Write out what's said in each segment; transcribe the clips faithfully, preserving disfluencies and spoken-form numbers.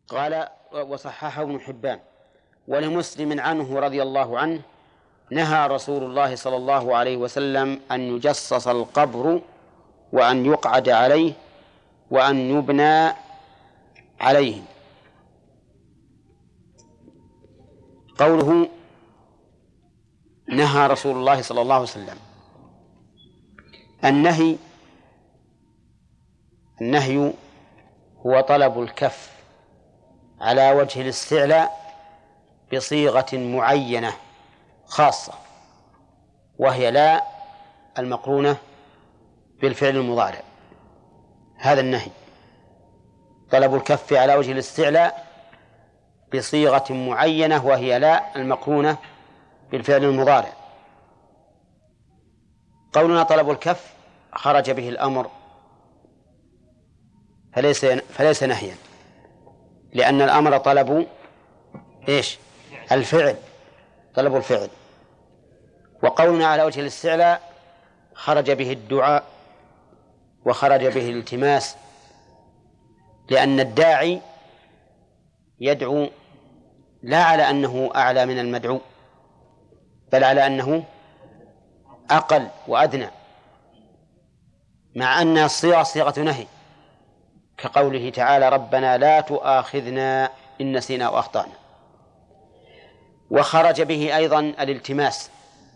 قال وصححه ابن حبان. ولمسلم عنه رضي الله عنه نهى رسول الله صلى الله عليه وسلم أن يجصص القبر وأن يقعد عليه وأن يبنى عليه. قوله نهى رسول الله صلى الله عليه وسلم، النهي النهي هو طلب الكف على وجه الاستعلاء بصيغة معينة خاصة، وهي لا المقرونة بالفعل المضارع. هذا النهي طلب الكف على وجه الاستعلاء بصيغة معينة وهي لا المقرونة بالفعل المضارع. قولنا طلب الكف خرج به الأمر فليس فليس نهيا، لأن الأمر طلب إيش؟ الفعل، طلب الفعل. وقولنا على وجه الاستعلاء خرج به الدعاء وخرج به الالتماس، لأن الداعي يدعو لا على أنه أعلى من المدعو، بل على أنه أقل وأدنى، مع أن الصيغة صيغة نهي، كقوله تعالى ربنا لا تؤاخذنا إن نسينا أو أخطأنا. وخرج به أيضا الالتماس،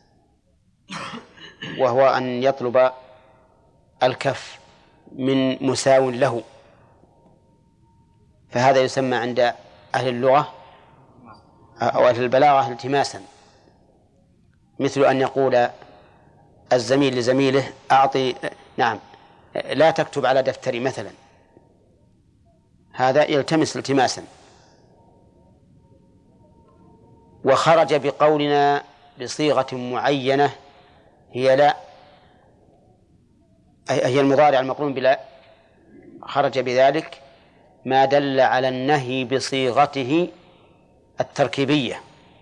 وهو أن يطلب الكف من مساو له، فهذا يسمى عند أهل اللغة أو أهل البلاغة التماسا، مثل أن يقول الزميل لزميله أعطي نعم لا تكتب على دفتري مثلا، هذا يلتمس التماسا. وخرج بقولنا بصيغة معينة هي لا، هي المضارع المقرون بلا، خرج بذلك ما دل على النهي بصيغته التركيبية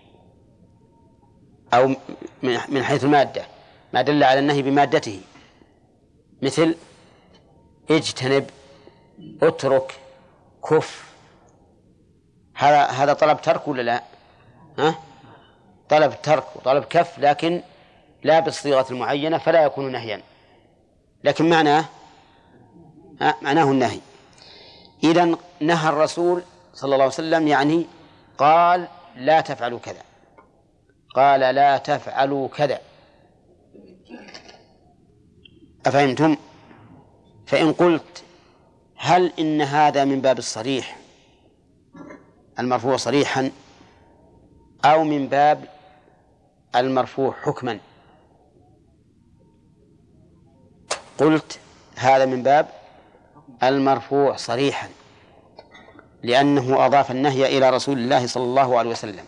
أو من حيث المادة، ما دل على النهي بمادته، مثل اجتنب، اترك، كف. هذا هذا طلب ترك ولا لا؟ ها؟ طلب ترك وطلب كف، لكن لا بالصيغة المعينة، فلا يكون نهيا، لكن معناه معناه النهي. إذن نهى الرسول صلى الله عليه وسلم، يعني قال لا تفعلوا كذا، قال لا تفعلوا كذا. أفهمتم؟ فإن قلت هل إن هذا من باب الصريح المرفوع صريحا أو من باب المرفوع حكما؟ قلت هذا من باب المرفوع صريحا، لأنه أضاف النهي إلى رسول الله صلى الله عليه وسلم.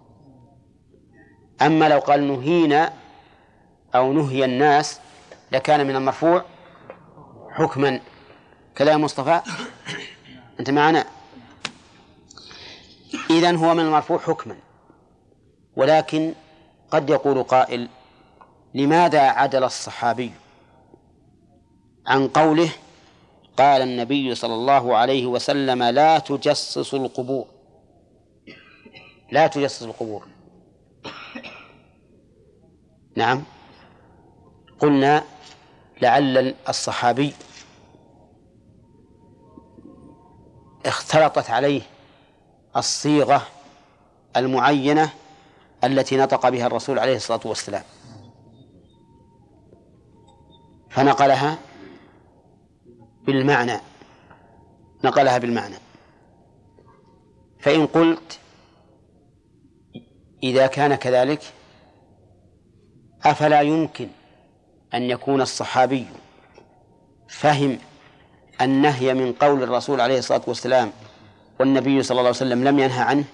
أما لو قال نهينا أو نهي الناس لكان من المرفوع حكما. كلام مصطفى أنت معنا؟ إذن هو من المرفوع حكما، ولكن قد يقول قائل لماذا عدل الصحابي عن قوله قال النبي صلى الله عليه وسلم لا تجسسوا القبور، لا تجسسوا القبور؟ نعم، قلنا لعل الصحابي اختلطت عليه الصيغة المعينة التي نطق بها الرسول عليه الصلاة والسلام، فنقلها بالمعنى نقلها بالمعنى. فإن قلت إذا كان كذلك أفلا يمكن أن يكون الصحابي فهم النهي من قول الرسول عليه الصلاة والسلام والنبي صلى الله عليه وسلم لم ينهى عنه؟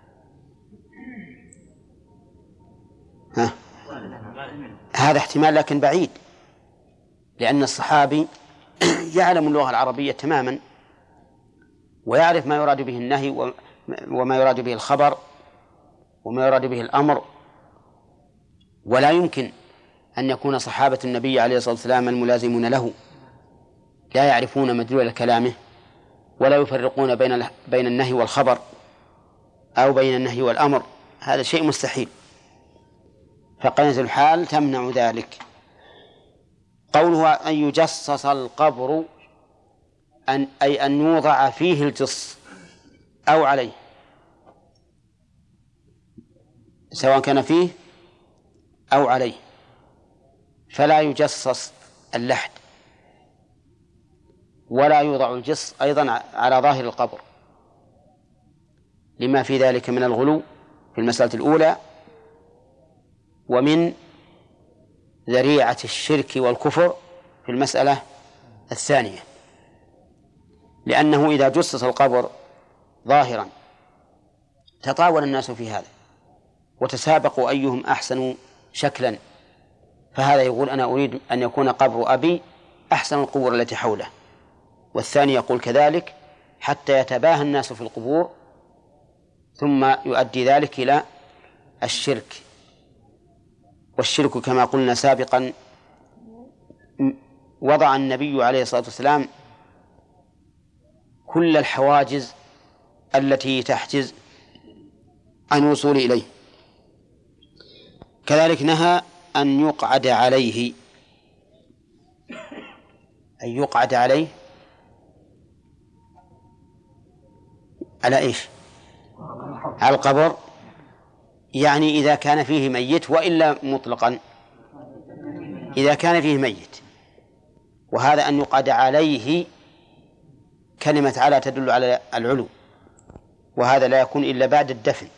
ها؟ هذا احتمال لكن بعيد، لأن الصحابي يعلم اللغة العربية تماما، ويعرف ما يراد به النهي وما يراد به الخبر وما يراد به الأمر، ولا يمكن أن يكون صحابة النبي عليه الصلاة والسلام الملازمون له لا يعرفون مدلول كلامه ولا يفرقون بين بين النهي والخبر أو بين النهي والأمر، هذا شيء مستحيل، فقرينة الحال تمنع ذلك. قوله أن يجصص القبر أن أي أن يوضع فيه الجص أو عليه، سواء كان فيه أو عليه، فلا يجصص اللحد ولا يوضع الجص أيضا على ظاهر القبر، لما في ذلك من الغلو في المسألة الأولى ومن ذريعة الشرك والكفر في المسألة الثانية، لأنه إذا جصص القبر ظاهرا تطاول الناس في هذا وتسابقوا أيهم أحسن شكلا، فهذا يقول أنا أريد أن يكون قبر أبي أحسن القبور التي حوله، والثاني يقول كذلك، حتى يتباهى الناس في القبور، ثم يؤدي ذلك إلى الشرك. والشرك كما قلنا سابقا وضع النبي عليه الصلاة والسلام كل الحواجز التي تحجز عن الوصول إليه. كذلك نهى أن يقعد عليه، أن يقعد عليه على إيش؟ على القبر، يعني إذا كان فيه ميت، وإلا مطلقا إذا كان فيه ميت. وهذا أن يقعد عليه، كلمة على تدل على العلو، وهذا لا يكون إلا بعد الدفن،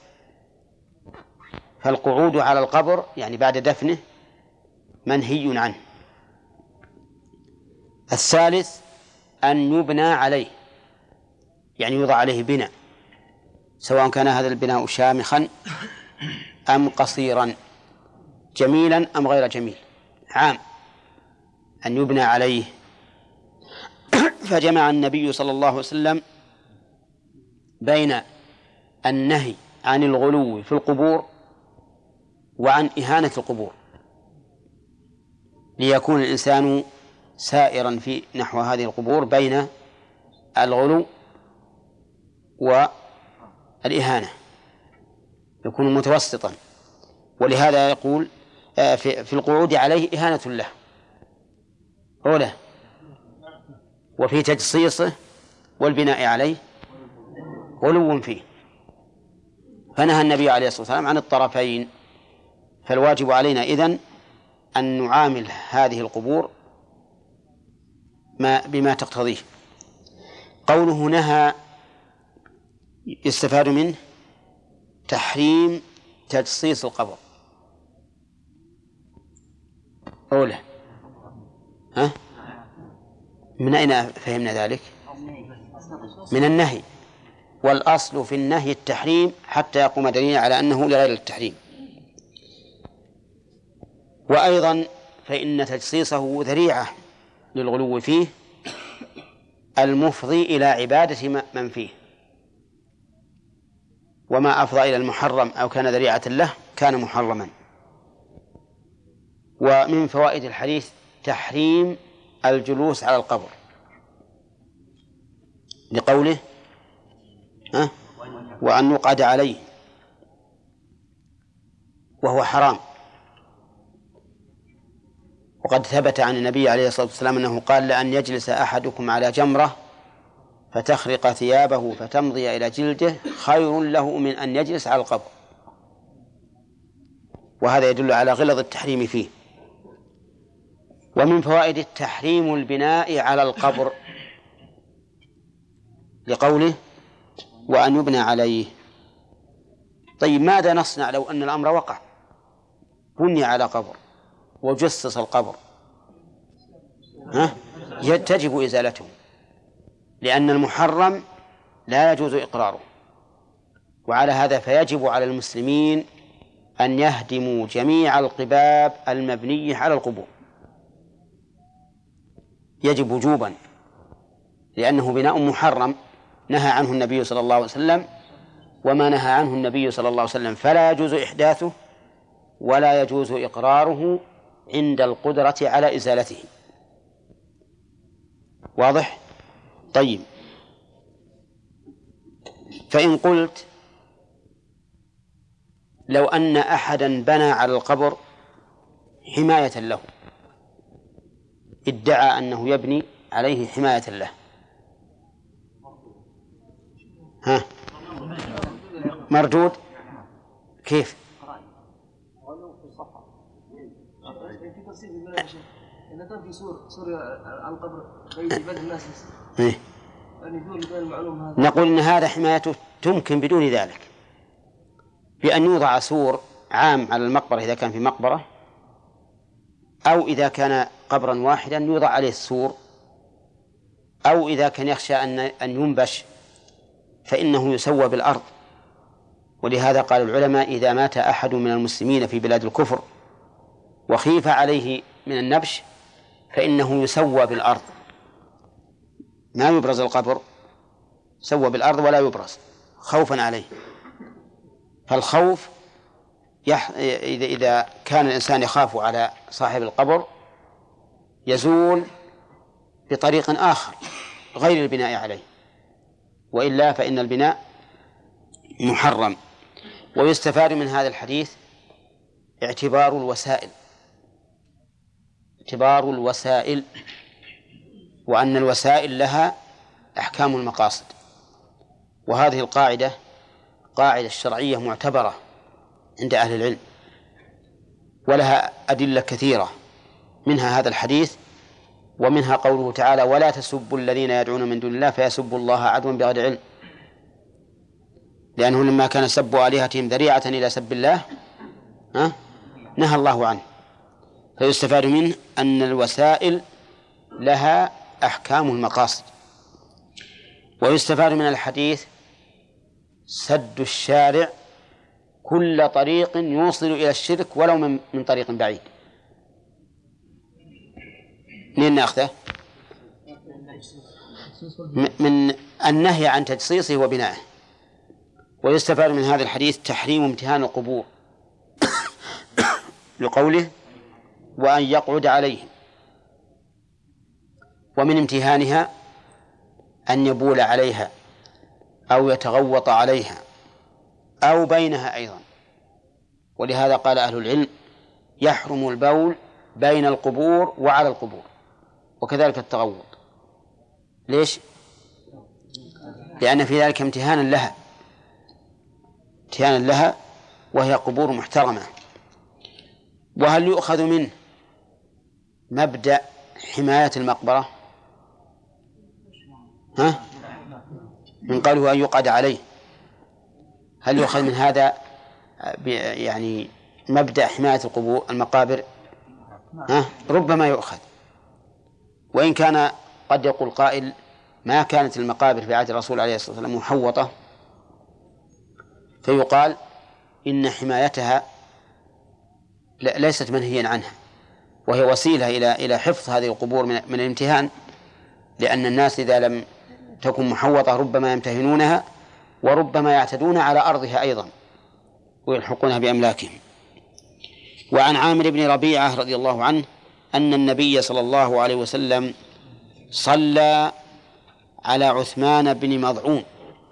فالقعود على القبر يعني بعد دفنه منهي عنه. الثالث أن يبنى عليه، يعني يوضع عليه بناء، سواء كان هذا البناء شامخا أم قصيرا، جميلا أم غير جميل، عام أن يبنى عليه. فجمع النبي صلى الله عليه وسلم بين النهي عن الغلو في القبور وعن إهانة القبور، ليكون الإنسان سائرا في نحو هذه القبور بين الغلو والإهانة، يكون متوسطا. ولهذا يقول في القعود عليه إهانة له أوله، وفي تجصيصه والبناء عليه غلو فيه، فنهى النبي عليه الصلاة والسلام عن الطرفين. فالواجب علينا إذن أن نعامل هذه القبور ما بما تقتضيه. قوله نهى يستفاد منه تحريم تجصيص القبر أوله. ها؟ من أين فهمنا ذلك؟ من النهي، والأصل في النهي التحريم حتى يقوم دليل على أنه لغير التحريم. وأيضا فإن تجصيصه ذريعة للغلو فيه المفضي إلى عبادة من فيه، وما أفضى إلى المحرم أو كان ذريعة له كان محرما. ومن فوائد الحديث تحريم الجلوس على القبر لقوله ها وأن يقعد عليه، وهو حرام. وقد ثبت عن النبي عليه الصلاة والسلام أنه قال لأن يجلس أحدكم على جمرة فتخرق ثيابه فتمضي إلى جلده خير له من أن يجلس على القبر، وهذا يدل على غلظ التحريم فيه. ومن فوائد التحريم البناء على القبر لقوله وأن يبنى عليه. طيب ماذا نصنع لو أن الأمر وقع، بني على قبر وجصص القبر؟ ها؟ تجب إزالته، لأن المحرم لا يجوز إقراره. وعلى هذا فيجب على المسلمين أن يهدموا جميع القباب المبنية على القبور، يجب وجوبا، لأنه بناء محرم نهى عنه النبي صلى الله عليه وسلم، وما نهى عنه النبي صلى الله عليه وسلم فلا يجوز إحداثه ولا يجوز إقراره عند القدرة على إزالته. واضح؟ طيب، فإن قلت لو أن أحدا بنى على القبر حماية له، ادعى أنه يبني عليه حماية له، ها مردود كيف؟ إذا كان في سور سور على القبر بين الناس إيه؟ نقول إن هذا حمايته تمكن بدون ذلك، بأن يوضع سور عام على المقبرة إذا كان في مقبرة، أو إذا كان قبرا واحدا يوضع عليه السور، أو إذا كان يخشى أن أن ينبش فإنه يسوى بالأرض. ولهذا قال العلماء إذا مات أحد من المسلمين في بلاد الكفر وخيف عليه من النبش فإنه يسوى بالأرض، ما يبرز القبر، سوى بالأرض ولا يبرز خوفا عليه. فالخوف يح... إذا إذا كان الإنسان يخاف على صاحب القبر يزول بطريق آخر غير البناء عليه، وإلا فإن البناء محرم. ويستفاد من هذا الحديث اعتبار الوسائل اعتبار الوسائل وأن الوسائل لها أحكام المقاصد. وهذه القاعدة قاعدة شرعية معتبرة عند أهل العلم، ولها أدلة كثيرة، منها هذا الحديث، ومنها قوله تعالى ولا تسبوا الذين يدعون من دون الله فيسبوا الله عدوا بغير علم، لأنه لما كان سب آلهتهم ذريعة إلى سب الله ها نهى الله عنه. فيستفاد منه أن الوسائل لها أحكام المقاصد. ويستفاد من الحديث سد الشارع كل طريق يوصل إلى الشرك ولو من, من طريق بعيد. منين نأخذه؟ من النهي عن تجصيصه وبنائه. ويستفاد من هذا الحديث تحريم امتهان القبور لقوله وأن يقعد عليه، ومن امتهانها أن يبول عليها أو يتغوط عليها أو بينها أيضا. ولهذا قال أهل العلم يحرم البول بين القبور وعلى القبور، وكذلك التغوط. ليش؟ لأن في ذلك امتهانا لها امتهانا لها وهي قبور محترمة. وهل يؤخذ منه مبدأ حماية المقبرة؟ ها؟ من قوله أن يقعد عليه، هل يؤخذ من هذا يعني مبدأ حماية القبور المقابر؟ ها؟ ربما يؤخذ، وإن كان قد يقول قائل ما كانت المقابر في عهد الرسول عليه الصلاة والسلام محوطة، فيقال إن حمايتها ليست منهيا عنها، وهي وسيلة إلى إلى حفظ هذه القبور من من الامتهان، لأن الناس إذا لم تكن محوطة ربما يمتهنونها وربما يعتدون على أرضها أيضا ويلحقونها بأملاكهم. وعن عامر بن ربيعة رضي الله عنه أن النبي صلى الله عليه وسلم صلى على عثمان بن مضعون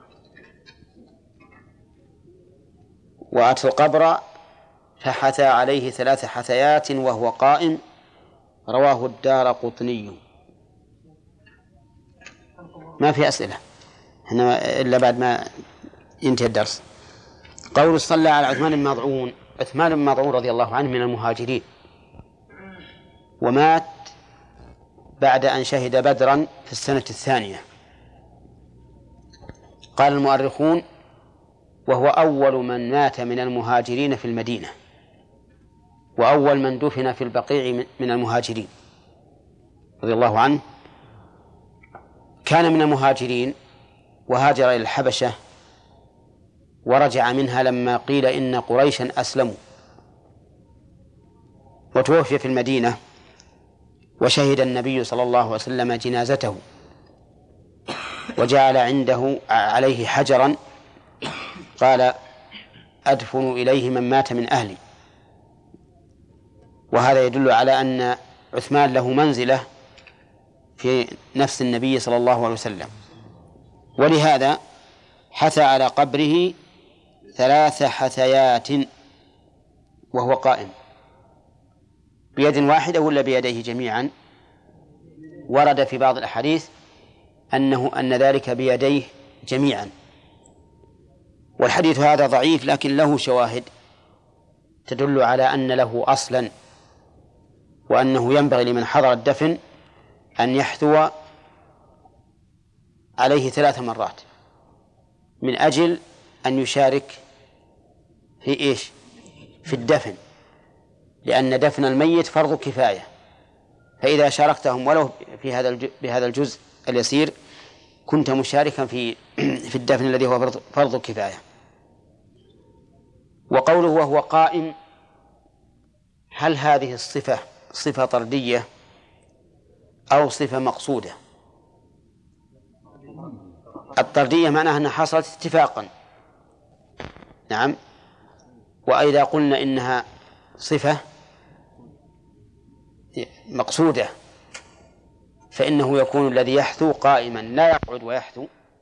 وأتى القبر فحثى عليه ثلاث حثيات وهو قائم، رواه الدارقطني. ما في أسئلة هنا إلا بعد ما ينتهي الدرس. قول صلى على عثمان بن مضعون، عثمان بن مضعون رضي الله عنه من المهاجرين، ومات بعد أن شهد بدرا في السنة الثانية. قال المؤرخون وهو أول من مات من المهاجرين في المدينة، وأول من دفن في البقيع من المهاجرين رضي الله عنه. كان من المهاجرين وهاجر إلى الحبشة ورجع منها لما قيل إن قريشا أسلموا، وتوفي في المدينة، وشهد النبي صلى الله عليه وسلم جنازته وجعل عنده عليه حجرا قال أدفن إليه من مات من أهلي. وهذا يدل على أن عثمان له منزلة في نفس النبي صلى الله عليه وسلم. ولهذا حثى على قبره ثلاث حثيات وهو قائم، بيد واحدة ولا بيديه جميعا؟ ورد في بعض الأحاديث أنه أن ذلك بيديه جميعا، والحديث هذا ضعيف لكن له شواهد تدل على أن له أصلا، وأنه ينبغي لمن حضر الدفن أن يحثو عليه ثلاث مرات من أجل أن يشارك في إيش؟ في الدفن، لأن دفن الميت فرض كفاية، فإذا شاركتهم ولو في هذا بهذا الجزء اليسير كنت مشاركا في في الدفن الذي هو فرض كفاية. وقوله وهو قائم، هل هذه الصفة صفة طردية أو صفة مقصودة؟ الطردية معناها أنها حصلت اتفاقا، نعم، وإذا قلنا إنها صفة مقصودة فإنه يكون الذي يحثو قائما لا يقعد ويحثو،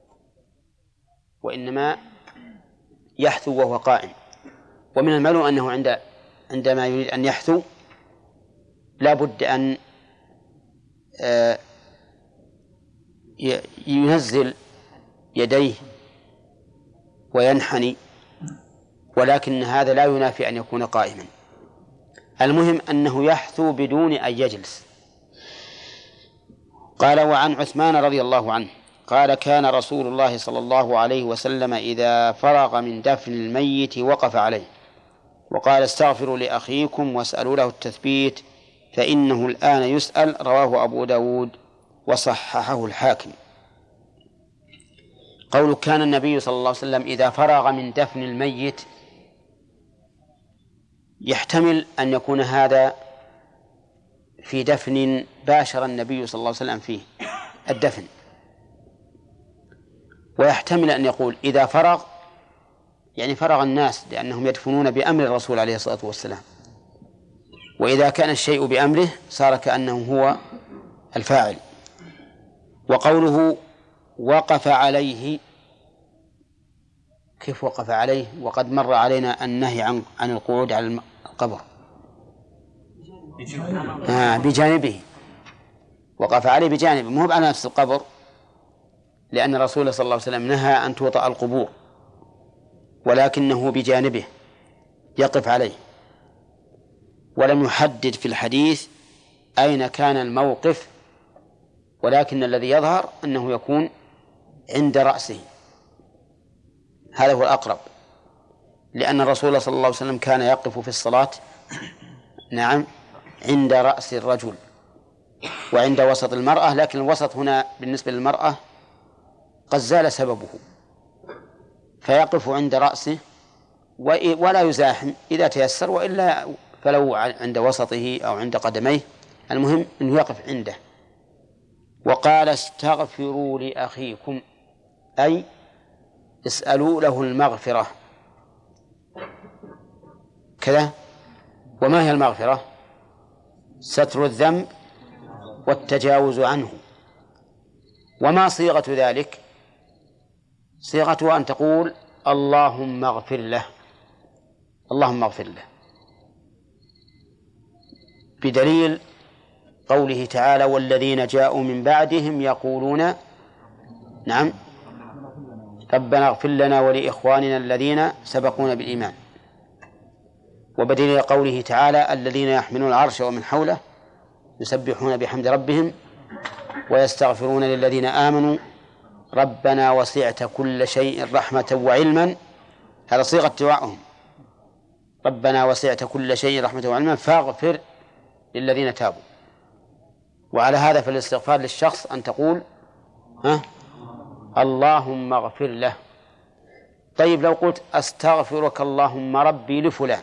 وإنما يحثو وهو قائم. ومن المعلوم أنه عند عندما يريد أن يحثو لا بد أن ينزل يديه وينحني، ولكن هذا لا ينافي أن يكون قائما. المهم أنه يحثو بدون أن يجلس. قال وعن عثمان رضي الله عنه قال كان رسول الله صلى الله عليه وسلم إذا فرغ من دفن الميت وقف عليه وقال استغفروا لأخيكم واسألوا له التثبيت فإنه الآن يسأل. رواه أبو داود وصححه الحاكم. قول كان النبي صلى الله عليه وسلم إذا فرغ من دفن الميت يحتمل أن يكون هذا في دفن باشر النبي صلى الله عليه وسلم فيه الدفن، ويحتمل أن يقول إذا فرغ يعني فرغ الناس لأنهم يدفنون بأمر الرسول عليه الصلاة والسلام، وإذا كان الشيء بأمره صار كأنه هو الفاعل. وقوله وقف عليه، كيف وقف عليه وقد مر علينا النهي عن عن القعود على القبر؟ آه بجانبه، وقف عليه بجانبه، مو على نفس القبر، لأن الرسول صلى الله عليه وسلم نهى أن توطأ القبور، ولكنه بجانبه يقف عليه، ولم يحدد في الحديث أين كان الموقف، ولكن الذي يظهر أنه يكون عند رأسه، هذا هو الأقرب، لأن الرسول صلى الله عليه وسلم كان يقف في الصلاة نعم عند رأس الرجل وعند وسط المرأة، لكن الوسط هنا بالنسبة للمرأة قد زال سببه، فيقف عند رأسه ولا يزاحم إذا تيسر، وإلا فلو عند وسطه أو عند قدميه، المهم أنه يقف عنده. وقال استغفروا لأخيكم، أي اسألوا له المغفرة كذا. وما هي المغفرة؟ ستر الذنب والتجاوز عنه. وما صيغة ذلك؟ صيغته أن تقول اللهم اغفر له، اللهم اغفر له، بدليل قوله تعالى والذين جاءوا من بعدهم يقولون نعم ربنا اغفر لنا ولإخواننا الذين سبقونا بالإيمان، وبدليل قوله تعالى الذين يحملون العرش ومن حوله يسبحون بحمد ربهم ويستغفرون للذين آمنوا ربنا وسعت كل شيء رحمة وعلما. هذا صيغة دعائهم، ربنا وسعت كل شيء رحمة وعلما فاغفر للذين تابوا. وعلى هذا فالاستغفار للشخص أن تقول ها اللهم اغفر له. طيب لو قلت أستغفرك اللهم ربي لفلان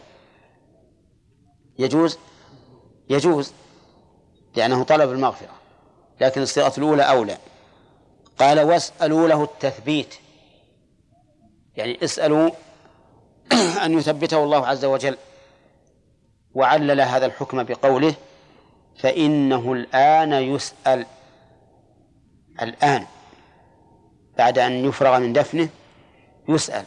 يجوز؟ يجوز لأنه طلب المغفرة، لكن الصيغة الأولى أولى. قال واسألوا له التثبيت، يعني اسألوا أن يثبته الله عز وجل، وعلل هذا الحكم بقوله فإنه الآن يسأل، الآن بعد أن يفرغ من دفنه يسأل،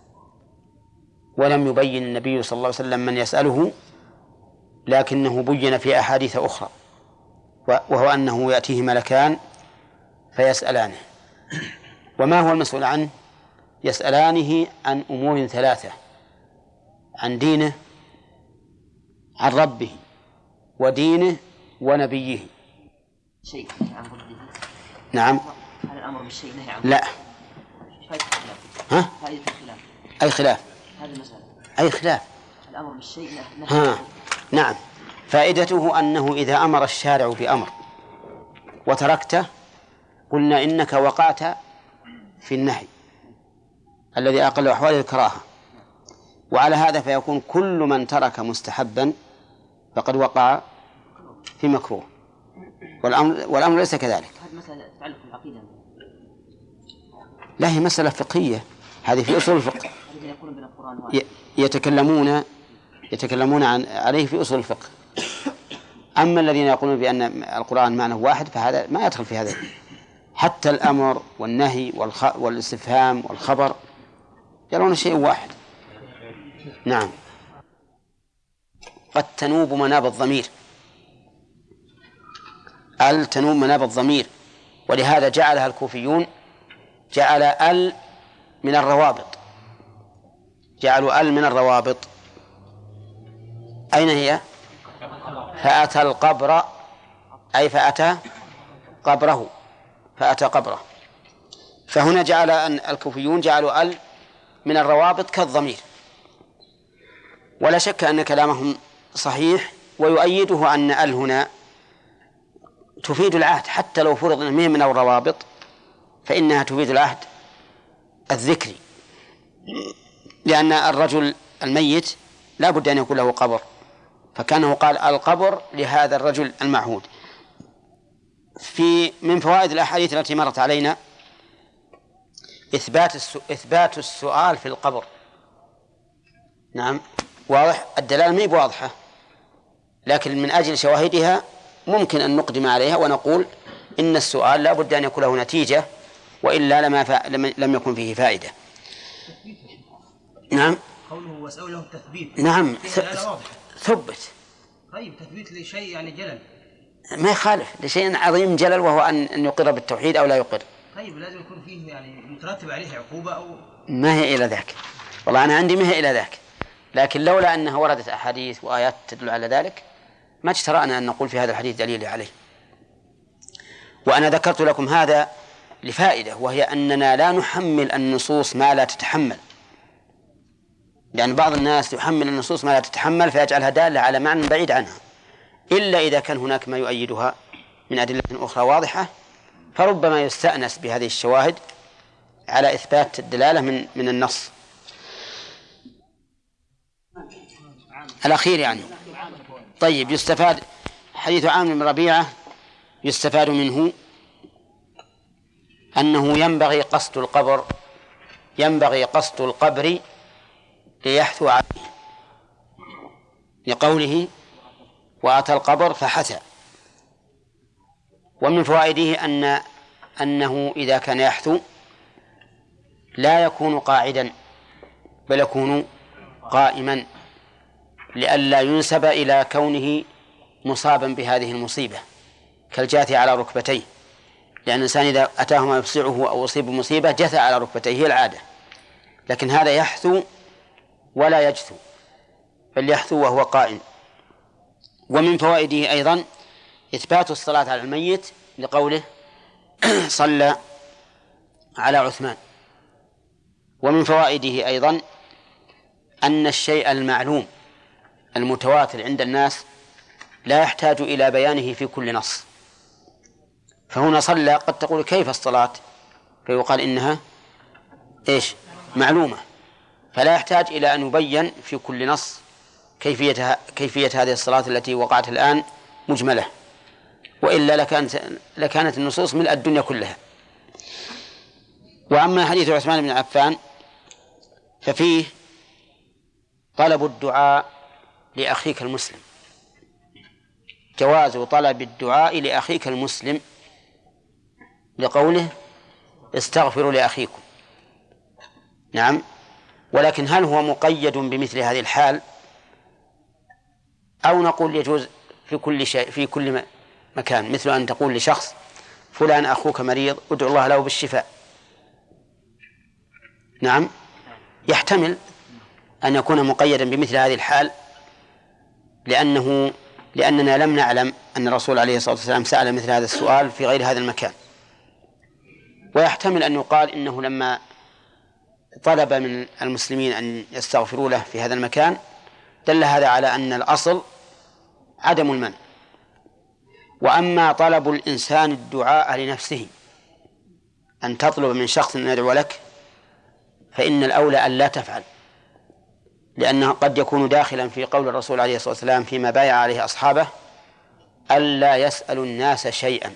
ولم يبين النبي صلى الله عليه وسلم من يسأله، لكنه بين في أحاديث أخرى، وهو أنه يأتيه ملكان فيسألانه. وما هو المسؤول عنه؟ يسألانه عن أمور ثلاثة: عن دينه، عن ربه، ودينه، ونبيه. شيء عن ضده. نعم. هذا الأمر بالشيء نهي عنه. لا. فائدة الخلاف. ها؟ فائدة الخلاف. أي خلاف؟ هذه المسألة. أي خلاف؟ الأمر بالشيء نهي. ها. نعم. فائدته أنه إذا أمر الشارع بأمر وتركته قلنا إنك وقعت في النهي الذي أقل أحواله الكراهة، وعلى هذا فيكون كل من ترك مستحبا فقد وقع في مكروه، والأمر, والأمر ليس كذلك. هذه مسألة تتعلق بالعقيدة. لا، هي مسألة فقهية، هذه في أصول الفقه. يتكلمون يتكلمون عن عليه في أصول الفقه. أما الذين يقولون بأن القرآن معنى واحد فهذا ما يدخل في هذا. حتى الأمر والنهي والخ... والاستفهام والخبر يرون شيء واحد. نعم. قد تنوب مناب الضمير، ال تنوب مناب الضمير، ولهذا جعلها الكوفيون جعل ال من الروابط، جعلوا ال من الروابط. أين هي؟ فأتى القبر، أي فأتى قبره، فأتى قبره. فهنا جعل أن الكوفيون جعلوا ال من الروابط كالضمير، ولا شك أن كلامهم صحيح، ويؤيده أن ال هنا تفيد العهد، حتى لو فرض أنها من الروابط فإنها تفيد العهد الذكري، لأن الرجل الميت لا بد أن يكون له قبر، فكانه قال القبر لهذا الرجل المعهود. في من فوائد الأحاديث التي مرت علينا إثبات إثبات السؤال في القبر. نعم، واضح، الدلالة ما هي واضحة، لكن من أجل شواهدها ممكن أن نقدم عليها ونقول إن السؤال لا بد أن يكون له نتيجة، وإلا لما ف... لم يكن فيه فائدة. نعم. قوله وسأله له التثبيت. نعم، ثبت. طيب تثبيت لشيء يعني جلل. ما يخالف، لشيء عظيم جلل، وهو أن يقر بالتوحيد أو لا يقر. طيب لازم يكون فيه يعني مترتب عليه عقوبة أو ما هي إلى ذاك. والله أنا عندي ما هي إلى ذاك، لكن لولا أنها وردت أحاديث وآيات تدل على ذلك ما اجترأنا أن نقول في هذا الحديث دليل عليه. وأنا ذكرت لكم هذا لفائدة، وهي أننا لا نحمل النصوص ما لا تتحمل، لأن بعض الناس يحمل النصوص ما لا تتحمل فيجعلها دالة على معنى بعيد عنها، إلا إذا كان هناك ما يؤيدها من أدلة أخرى واضحة، فربما يستأنس بهذه الشواهد على إثبات الدلالة من من النص الأخير يعني. طيب، يستفاد حديث عامر بن ربيعة يستفاد منه أنه ينبغي قصد القبر ينبغي قصد القبر ليحثو عليه، لقوله وأتى القبر فحثى. ومن فوائده أن أنه إذا كان يحثو لا يكون قاعدا بل يكون قائما، لئلا ينسب إلى كونه مصابا بهذه المصيبة كالجاثي على ركبتيه، لأن الإنسان إذا أتاه ما يفزعه أو أصيب بمصيبة جثى على ركبتيه، هي العادة، لكن هذا يحثو ولا يجثو بل يحثو وهو قائم. ومن فوائده أيضا إثبات الصلاة على الميت لقوله صلى على عثمان. ومن فوائده أيضا أن الشيء المعلوم المتواتر عند الناس لا يحتاج إلى بيانه في كل نص، فهنا صلى قد تقول كيف الصلاة، فيقال إنها إيش معلومة، فلا يحتاج إلى أن يبين في كل نص كيفية كيفية هذه الصلاة التي وقعت الآن مجملة، وإلا لكانت لكانت النصوص ملء الدنيا كلها. وأما حديث عثمان بن عفان ففيه طلب الدعاء لأخيك المسلم، جواز طلب الدعاء لأخيك المسلم لقوله استغفروا لأخيكم. نعم. ولكن هل هو مقيد بمثل هذه الحال، أو نقول يجوز في كل شيء في كل مكان، مثل أن تقول لشخص فلان أخوك مريض ادعو الله له بالشفاء؟ نعم، يحتمل أن يكون مقيدا بمثل هذه الحال، لأنه لأننا لم نعلم أن الرسول عليه الصلاة والسلام سأل مثل هذا السؤال في غير هذا المكان. ويحتمل أن يقال إنه لما طلب من المسلمين أن يستغفروا له في هذا المكان دل هذا على أن الأصل عدم المنع. وأما طلب الإنسان الدعاء لنفسه، أن تطلب من شخص أن يدعو لك، فإن الأولى أن لا تفعل، لأنه قد يكون داخلا في قول الرسول عليه الصلاة والسلام فيما بايع عليه أصحابه ألا يسأل الناس شيئا.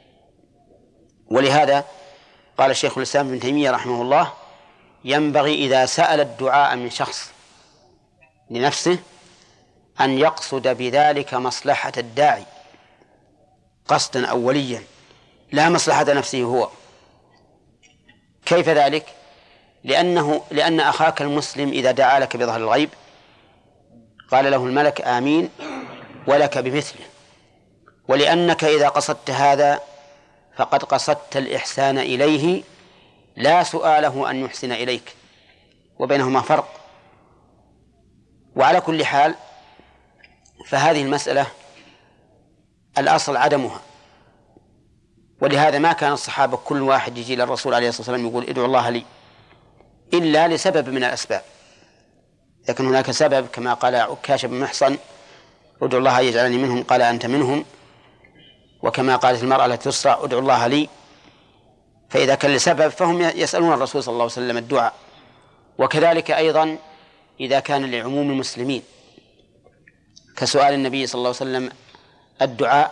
ولهذا قال الشيخ الإسلام ابن تيمية رحمه الله ينبغي إذا سأل الدعاء من شخص لنفسه أن يقصد بذلك مصلحة الداعي قصدا أوليا، لا مصلحة نفسه هو. كيف ذلك؟ لأنه لأن أخاك المسلم إذا دعا لك بظهر الغيب قال له الملك آمين ولك بمثله، ولأنك إذا قصدت هذا فقد قصدت الإحسان إليه لا سؤاله أن يحسن إليك، وبينهما فرق. وعلى كل حال فهذه المسألة الأصل عدمها، ولهذا ما كان الصحابة كل واحد يجي للرسول عليه الصلاة والسلام يقول ادعو الله لي إلا لسبب من الأسباب. لكن هناك سبب كما قال عكاشة بن محصن ادعو الله يجعلني منهم، قال أنت منهم. وكما قالت المرأة التي تسرع ادعو الله لي، فإذا كان لسبب فهم يسألون الرسول صلى الله عليه وسلم الدعاء. وكذلك أيضا إذا كان لعموم المسلمين كسؤال النبي صلى الله عليه وسلم الدعاء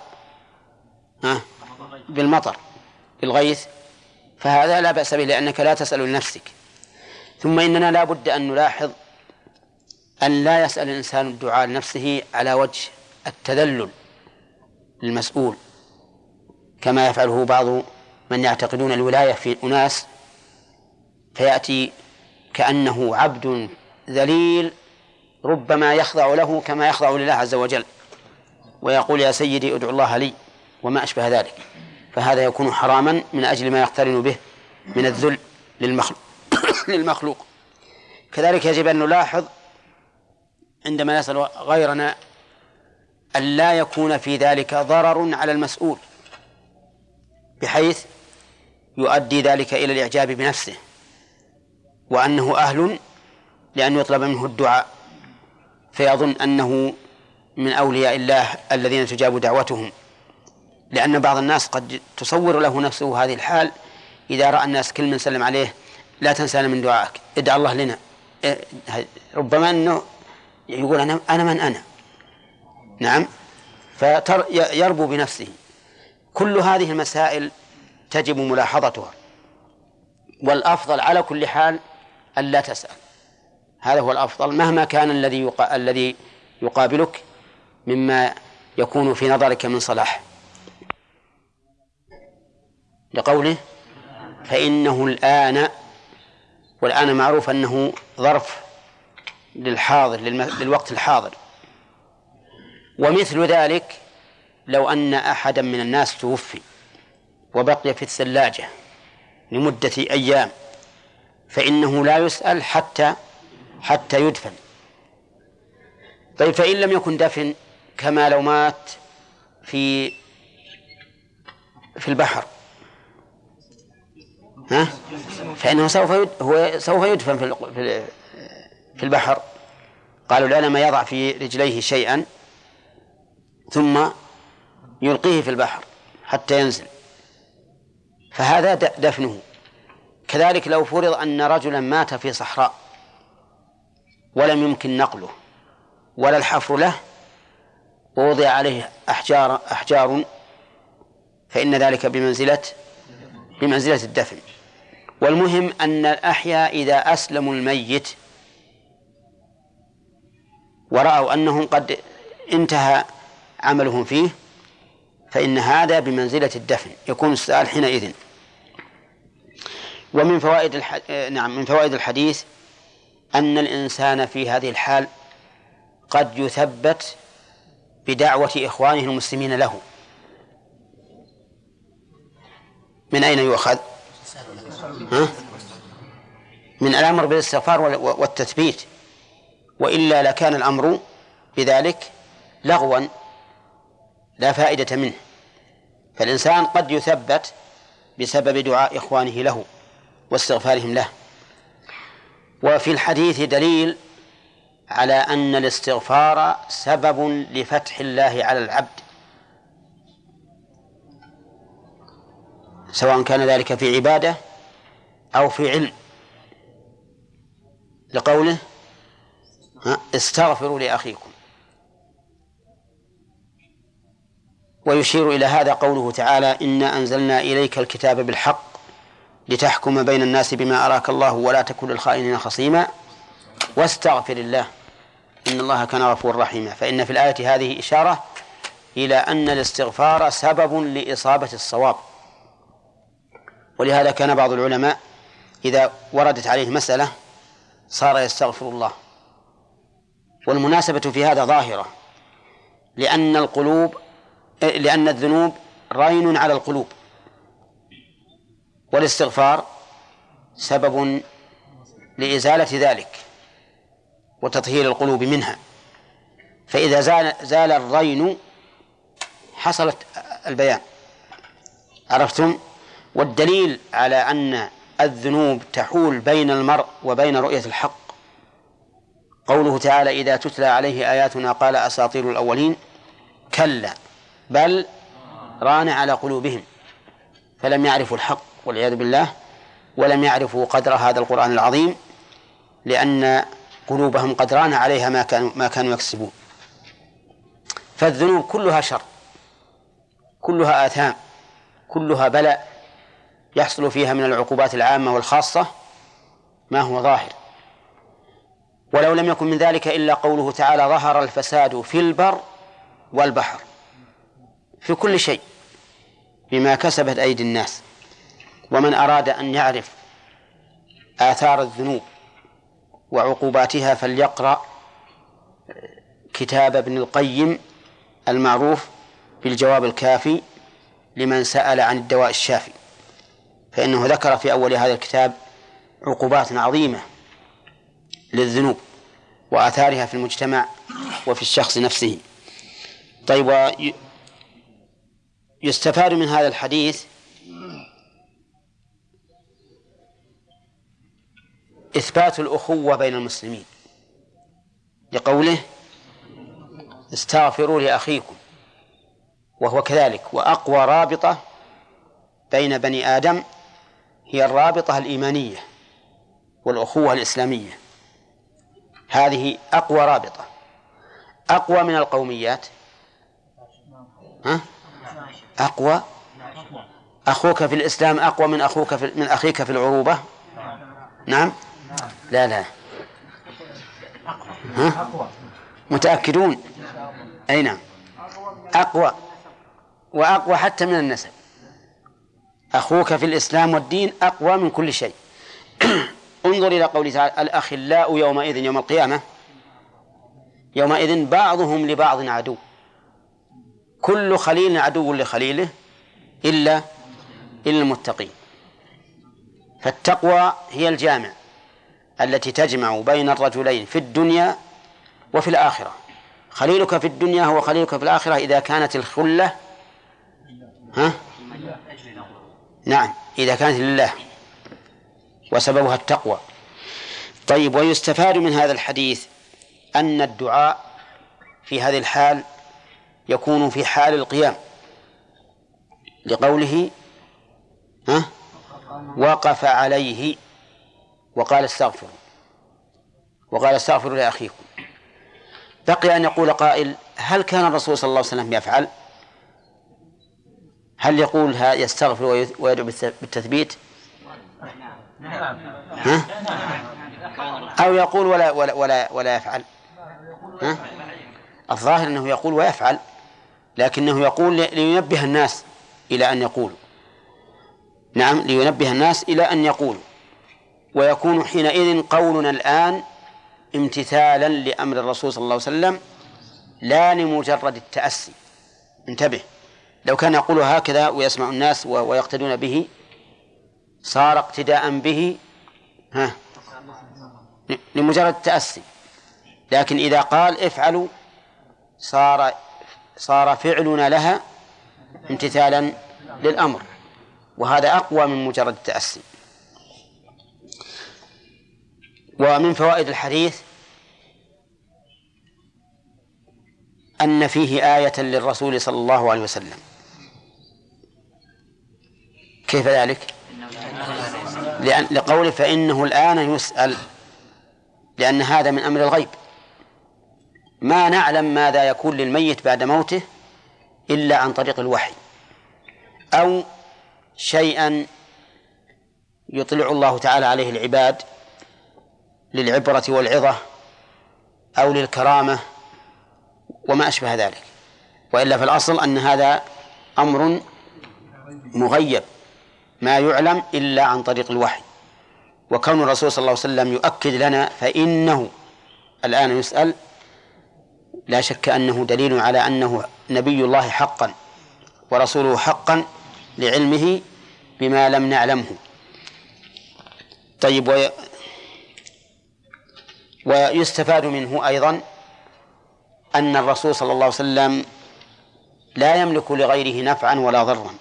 بالمطر بالغيث، فهذا لا بأس به لأنك لا تسأل لنفسك. ثم إننا لا بد أن نلاحظ أن لا يسأل الإنسان الدعاء لنفسه على وجه التذلل للمسؤول، كما يفعله بعض من يعتقدون الولاية في أناس، فيأتي كأنه عبد ذليل ربما يخضع له كما يخضع لله عز وجل، ويقول يا سيدي ادعو الله لي وما أشبه ذلك. فهذا يكون حراما من أجل ما يقترن به من الذل للمخلوق, للمخلوق. كذلك يجب أن نلاحظ عندما نسأل غيرنا أن لا يكون في ذلك ضرر على المسؤول بحيث يؤدي ذلك إلى الإعجاب بنفسه وأنه أهل لأن يطلب منه الدعاء، فيظن أنه من أولياء الله الذين تجاب دعوتهم. لأن بعض الناس قد تصور له نفسه هذه الحال إذا رأى الناس كل من سلم عليه لا تنسانا من دعائك ادعى الله لنا، ربما أنه يقول أنا, أنا من أنا. نعم، فيربو بنفسه. كل هذه المسائل تجب ملاحظتها، والأفضل على كل حال ألا تسأل. هذا هو الأفضل مهما كان الذي يقا... الذي يقابلك مما يكون في نظرك من صلاح. لقوله فإنه الآن، والآن معروف أنه ظرف للحاضر للم... للوقت الحاضر. ومثل ذلك لو أن أحدا من الناس توفي وبقي في الثلاجة لمدة أيام فإنه لا يسأل حتى حتى يدفن. طيب فإن لم يكن دفن كما لو مات في في البحر، ها؟ فإنه سوف يد... هو سوف يدفن في في البحر. قالوا لأن ما يضع في رجليه شيئا ثم يلقيه في البحر حتى ينزل، فهذا دفنه. كذلك لو فرض أن رجلا مات في صحراء ولم يمكن نقله ولا الحفر له ووضع عليه أحجار, أحجار فإن ذلك بمنزلة بمنزلة الدفن. والمهم أن الأحياء إذا أسلموا الميت ورأوا أنهم قد انتهى عملهم فيه فإن هذا بمنزلة الدفن، يكون السؤال حينئذ. ومن فوائد الح... نعم من فوائد الحديث أن الإنسان في هذه الحال قد يثبت بدعوة إخوانه المسلمين له. من أين يؤخذ؟ ها؟ من الأمر بالاستغفار والتثبيت، وإلا لكان الأمر بذلك لغوا لا فائدة منه. فالإنسان قد يثبت بسبب دعاء إخوانه له واستغفارهم له. وفي الحديث دليل على أن الاستغفار سبب لفتح الله على العبد، سواء كان ذلك في عبادة أو في علم، لقوله استغفروا لأخيكم. ويشير إلى هذا قوله تعالى إنا أنزلنا إليك الكتاب بالحق لتحكم بين الناس بما أراك الله ولا تكن للخائنين خصيما واستغفر الله إن الله كان غفورا رحيما. فإن في الآية هذه إشارة إلى أن الاستغفار سبب لإصابة الصواب. ولهذا كان بعض العلماء إذا وردت عليه مسألة صار يستغفر الله. والمناسبة في هذا ظاهرة، لأن القلوب لأن الذنوب رين على القلوب، والاستغفار سبب لإزالة ذلك وتطهير القلوب منها. فإذا زال, زال الرين حصلت البيان. عرفتم؟ والدليل على أن الذنوب تحول بين المرء وبين رؤية الحق قوله تعالى إذا تتلى عليه آياتنا قال أساطير الأولين كلا بل ران على قلوبهم فلم يعرفوا الحق والعياذ بالله، ولم يعرفوا قدر هذا القرآن العظيم، لأن قلوبهم قد ران عليها ما كانوا, ما كانوا يكسبون. فالذنوب كلها شر، كلها آثام، كلها بلاء يحصل فيها من العقوبات العامة والخاصة ما هو ظاهر. ولو لم يكن من ذلك إلا قوله تعالى ظهر الفساد في البر والبحر، في كل شيء بما كسبت أيدي الناس. ومن أراد أن يعرف آثار الذنوب وعقوباتها فليقرأ كتاب ابن القيم المعروف بالجواب الكافي لمن سأل عن الدواء الشافي، فإنه ذكر في أول هذا الكتاب عقوبات عظيمة للذنوب وآثارها في المجتمع وفي الشخص نفسه. طيب، يستفاد من هذا الحديث إثبات الأخوة بين المسلمين لقوله استغفروا لأخيكم، وهو كذلك. وأقوى رابطة بين بني آدم هي الرابطة الإيمانية والأخوة الإسلامية، هذه أقوى رابطة، أقوى من القوميات. ها؟ أقوى أخوك في الإسلام أقوى من أخوك في من أخيك في العروبة. نعم لا لا ها؟ متأكدون؟ أي نعم، أقوى، وأقوى حتى من النسب. أخوك في الإسلام والدين أقوى من كل شيء. انظر إلى قوله تعالى الأخلاء يومئذ يوم القيامة يومئذ بعضهم لبعض عدو، كل خليل عدو لخليله إلا إلا المتقين. فالتقوى هي الجامع التي تجمع بين الرجلين في الدنيا وفي الآخرة. خليلك في الدنيا هو خليلك في الآخرة إذا كانت الخلة ها؟ نعم، إذا كانت لله، وسببها التقوى. طيب، ويستفاد من هذا الحديث أن الدعاء في هذه الحال يكون في حال القيام، لقوله ها؟ وقف عليه وقال استغفروا، وقال استغفروا لأخيكم. بقي أن يقول قائل هل كان الرسول صلى الله عليه وسلم يفعل؟ هل يقول يستغفر ويدعو بالتثبيت؟ ها؟ أو يقول ولا ولا ولا, ولا يفعل؟ ها؟ الظاهر أنه يقول ويفعل، لكنه يقول لينبه الناس إلى أن يقولوا. نعم لينبه الناس إلى أن يقولوا، ويكون حينئذ قولنا الآن امتثالا لأمر الرسول صلى الله عليه وسلم لا لمجرد التأسي. انتبه، لو كان يقول هكذا ويسمع الناس ويقتدون به صار اقتداء به ها لمجرد التأسي، لكن إذا قال افعلوا صار صار فعلنا لها امتثالا للأمر، وهذا أقوى من مجرد التأسي. ومن فوائد الحديث أن فيه آية للرسول صلى الله عليه وسلم. كيف ذلك؟ لأن لقوله فإنه الآن يسأل، لأن هذا من أمر الغيب، ما نعلم ماذا يكون للميت بعد موته إلا عن طريق الوحي، أو شيئا يطلع الله تعالى عليه العباد للعبرة والعظة أو للكرامة وما أشبه ذلك، وإلا في الأصل أن هذا أمر مغيب ما يعلم إلا عن طريق الوحي. وكون الرسول صلى الله عليه وسلم يؤكد لنا فإنه الآن يسأل لا شك أنه دليل على أنه نبي الله حقا ورسوله حقا لعلمه بما لم نعلمه. طيب، وي... ويستفاد منه أيضا أن الرسول صلى الله عليه وسلم لا يملك لغيره نفعا ولا ضرا.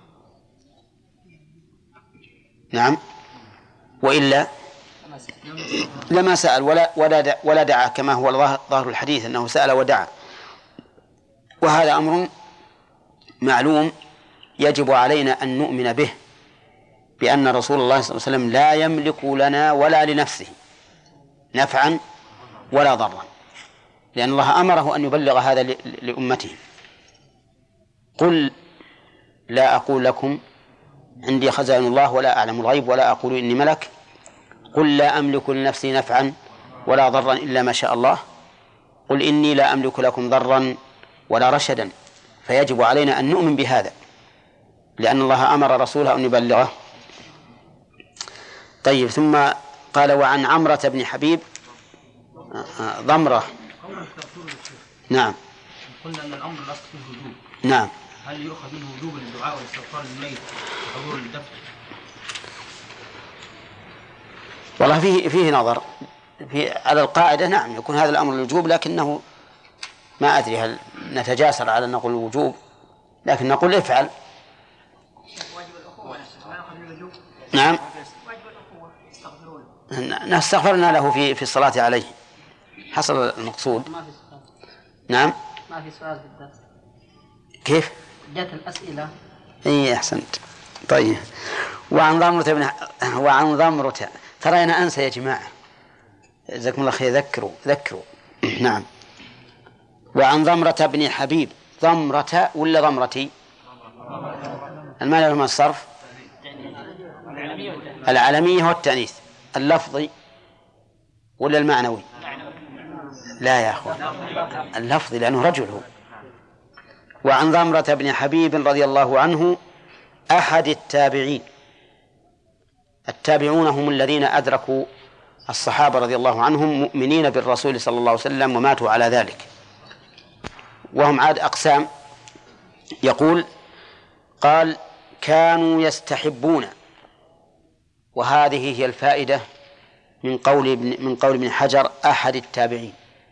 نعم، وإلا لما سأل ولا ولا ولا دعا، كما هو ظاهر الحديث أنه سأل ودعا، وهذا أمر معلوم يجب علينا أن نؤمن به، بأن رسول الله صلى الله عليه وسلم لا يملك لنا ولا لنفسه نفعا ولا ضرا، لأن الله أمره أن يبلغ هذا لأمته. قل لا أقول لكم عندي خزائن الله ولا أعلم الغيب ولا أقول إني ملك، قل لا أملك لنفسي نفعا ولا ضرا إلا ما شاء الله، قل إني لا أملك لكم ضرا ولا رشدا. فيجب علينا أن نؤمن بهذا، لأن الله أمر رسوله أن يبلغه. طيب، ثم قال وعن عمرة بن حبيب ضمرة. نعم، قلنا أن الأمر الأصل فيه وجوب. نعم، هل يؤخذ منه وجوب الدعاء والاستغفار للميت وحضور الدفن؟ والله فيه فيه نظر في على القاعدة. نعم، يكون هذا الأمر الوجوب، لكنه ما أدري هل نتجاسر على أن نقول الوجوب، لكن نقول افعل. نعم، نستغفرنا له في في الصلاة عليه حصل المقصود. نعم، ما في سؤال في الدرس. كيف؟ جاءت الأسئلة. إيه، أحسنت. طيب، وعن ضمرة بن وعن ضمرة ترى أنا أنسى يا جماعة، جزاكم الله خير، ذكروا ذكروا. نعم، وعن ضمرة بن حبيب. ضمرة ولا ضمرتي؟ المعنى لما الصرف العالمية والتأنيث، اللفظي ولا المعنوي؟ لا يا أخوان، اللفظي لأنه رجل هو. وعن ضمرة بن حبيب رضي الله عنه أحد التابعين. التابعون هم الذين أدركوا الصحابة رضي الله عنهم مؤمنين بالرسول صلى الله عليه وسلم وماتوا على ذلك، وهم عاد أقسام. يقول قال كانوا يستحبون، وهذه هي الفائدة من قول ابن من قول ابن حجر أحد التابعين،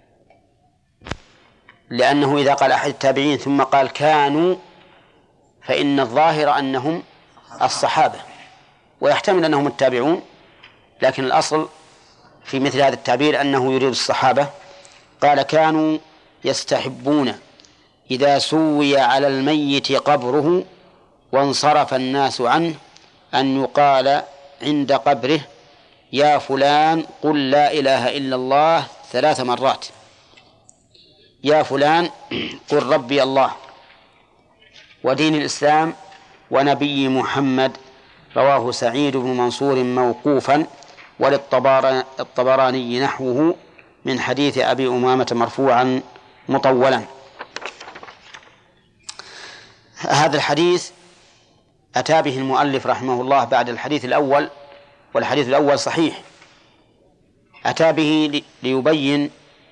لأنه إذا قال أحد التابعين ثم قال كانوا فإن الظاهر أنهم الصحابة، ويحتمل أنهم التابعون، لكن الأصل في مثل هذا التعبير أنه يريد الصحابة. قال كانوا يستحبون إذا سوي على الميت قبره وانصرف الناس عنه أن يقال عند قبره يا فلان قل لا إله إلا الله ثلاث مرات، يا فلان قل ربي الله ودين الإسلام ونبي محمد. رواه سعيد بن منصور موقوفا، وللطبراني نحوه من حديث أبي أمامة مرفوعا مطولا. هذا الحديث أتى به المؤلف رحمه الله بعد الحديث الأول، والحديث الأول صحيح، أتى به ليبين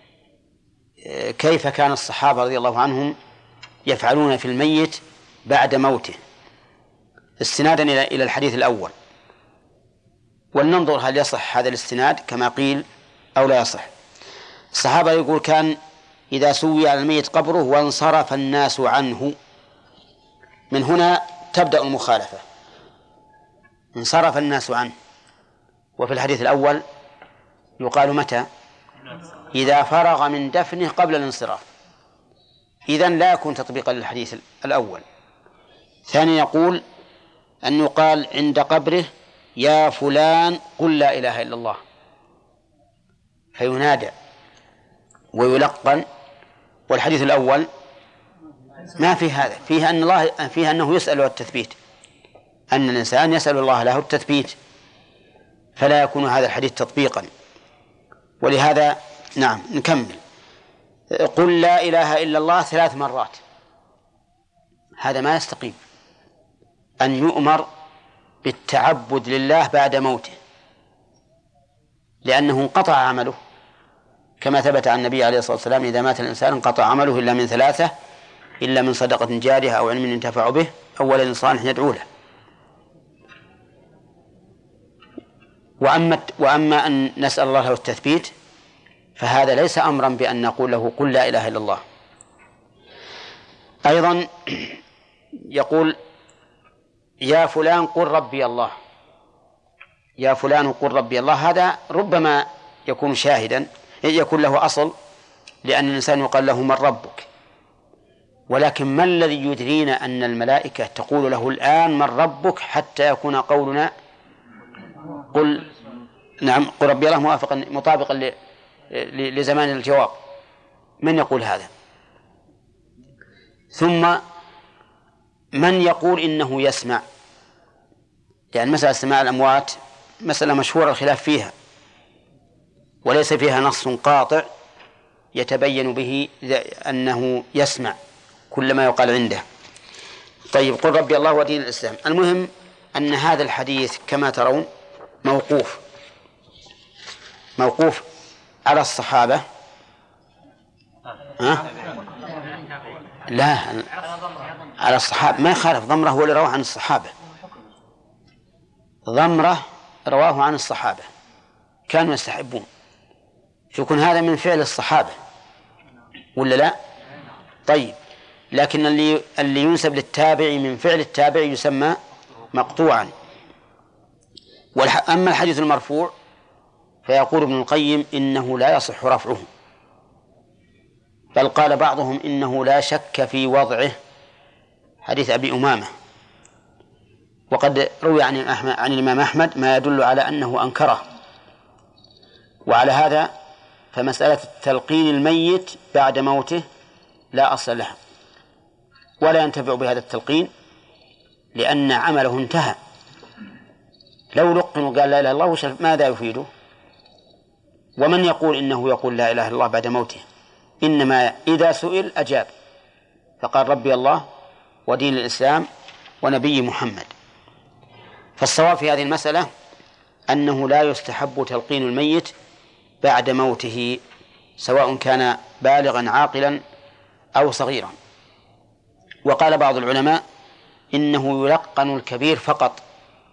كيف كان الصحابة رضي الله عنهم يفعلون في الميت بعد موته، استنادا إلى الحديث الأول. ولننظر هل يصح هذا الاستناد كما قيل أو لا يصح. الصحابة يقول كان إذا سوي على الميت قبره وانصرف الناس عنه، من هنا تبدأ المخالفة، انصرف الناس عنه. وفي الحديث الأول يقال متى؟ إذا فرغ من دفنه قبل الانصراف، إذن لا يكون تطبيقا للحديث الأول. ثانيا يقول أن يقال عند قبره يا فلان قل لا إله إلا الله، فينادى ويلقن. والحديث الأول ما في هذا، فيه أن الله فيه أنه يسأل التثبيت، أن الإنسان يسأل الله له التثبيت، فلا يكون هذا الحديث تطبيقا. ولهذا نعم نكمل. قل لا إله إلا الله ثلاث مرات، هذا ما يستقيم أن يؤمر بالتعبد لله بعد موته، لأنه انقطع عمله، كما ثبت عن النبي عليه الصلاة والسلام إذا مات الإنسان انقطع عمله إلا من ثلاثة: إلا من صدقة جارية أو علم ينتفع به أو ولد صالح يدعو له. وأما, وأما أن نسأل الله له التثبيت فهذا ليس أمرا بأن نقول له قل لا إله إلا الله. أيضا يقول يا فلان قل ربي الله، يا فلان قل ربي الله، هذا ربما يكون شاهدا، يكون له أصل، لأن الإنسان يقال له من ربك، ولكن ما الذي يدرينا أن الملائكة تقول له الآن من ربك حتى يكون قولنا قل نعم قل ربي الله موافقا مطابقا لزمان الجواب؟ من يقول هذا؟ ثم من يقول إنه يسمع؟ يعني مسألة سماع الأموات مسألة مشهورة الخلاف فيها، وليس فيها نص قاطع يتبين به أنه يسمع كل ما يقال عنده. طيب قل ربي الله ودين الإسلام. المهم أن هذا الحديث كما ترون موقوف موقوف على الصحابة. ها؟ لا على الصحابة، ما يخالف. ضمرة هو اللي رواه عن الصحابة، ضمرة رواه عن الصحابة كانوا يستحبون، يكون هذا من فعل الصحابة ولا لا؟ طيب لكن اللي اللي ينسب للتابع من فعل التابع يسمى مقطوعا. أما الحديث المرفوع فيقول ابن القيم إنه لا يصح رفعه، بل قال بعضهم إنه لا شك في وضعه، حديث أبي أمامة، وقد روي عن عن الإمام أحمد ما يدل على أنه أنكره. وعلى هذا فمسألة تلقين الميت بعد موته لا أصل لها، ولا ينتفع بهذا التلقين لأن عمله انتهى. لو لقن وقال لا إله إلا الله ماذا يفيده؟ ومن يقول إنه يقول لا إله إلا الله بعد موته؟ إنما إذا سئل أجاب فقال ربي الله ودين الإسلام ونبي محمد. فالصواب في هذه المسألة أنه لا يستحب تلقين الميت بعد موته، سواء كان بالغا عاقلا أو صغيرا. وقال بعض العلماء إنه يلقن الكبير فقط،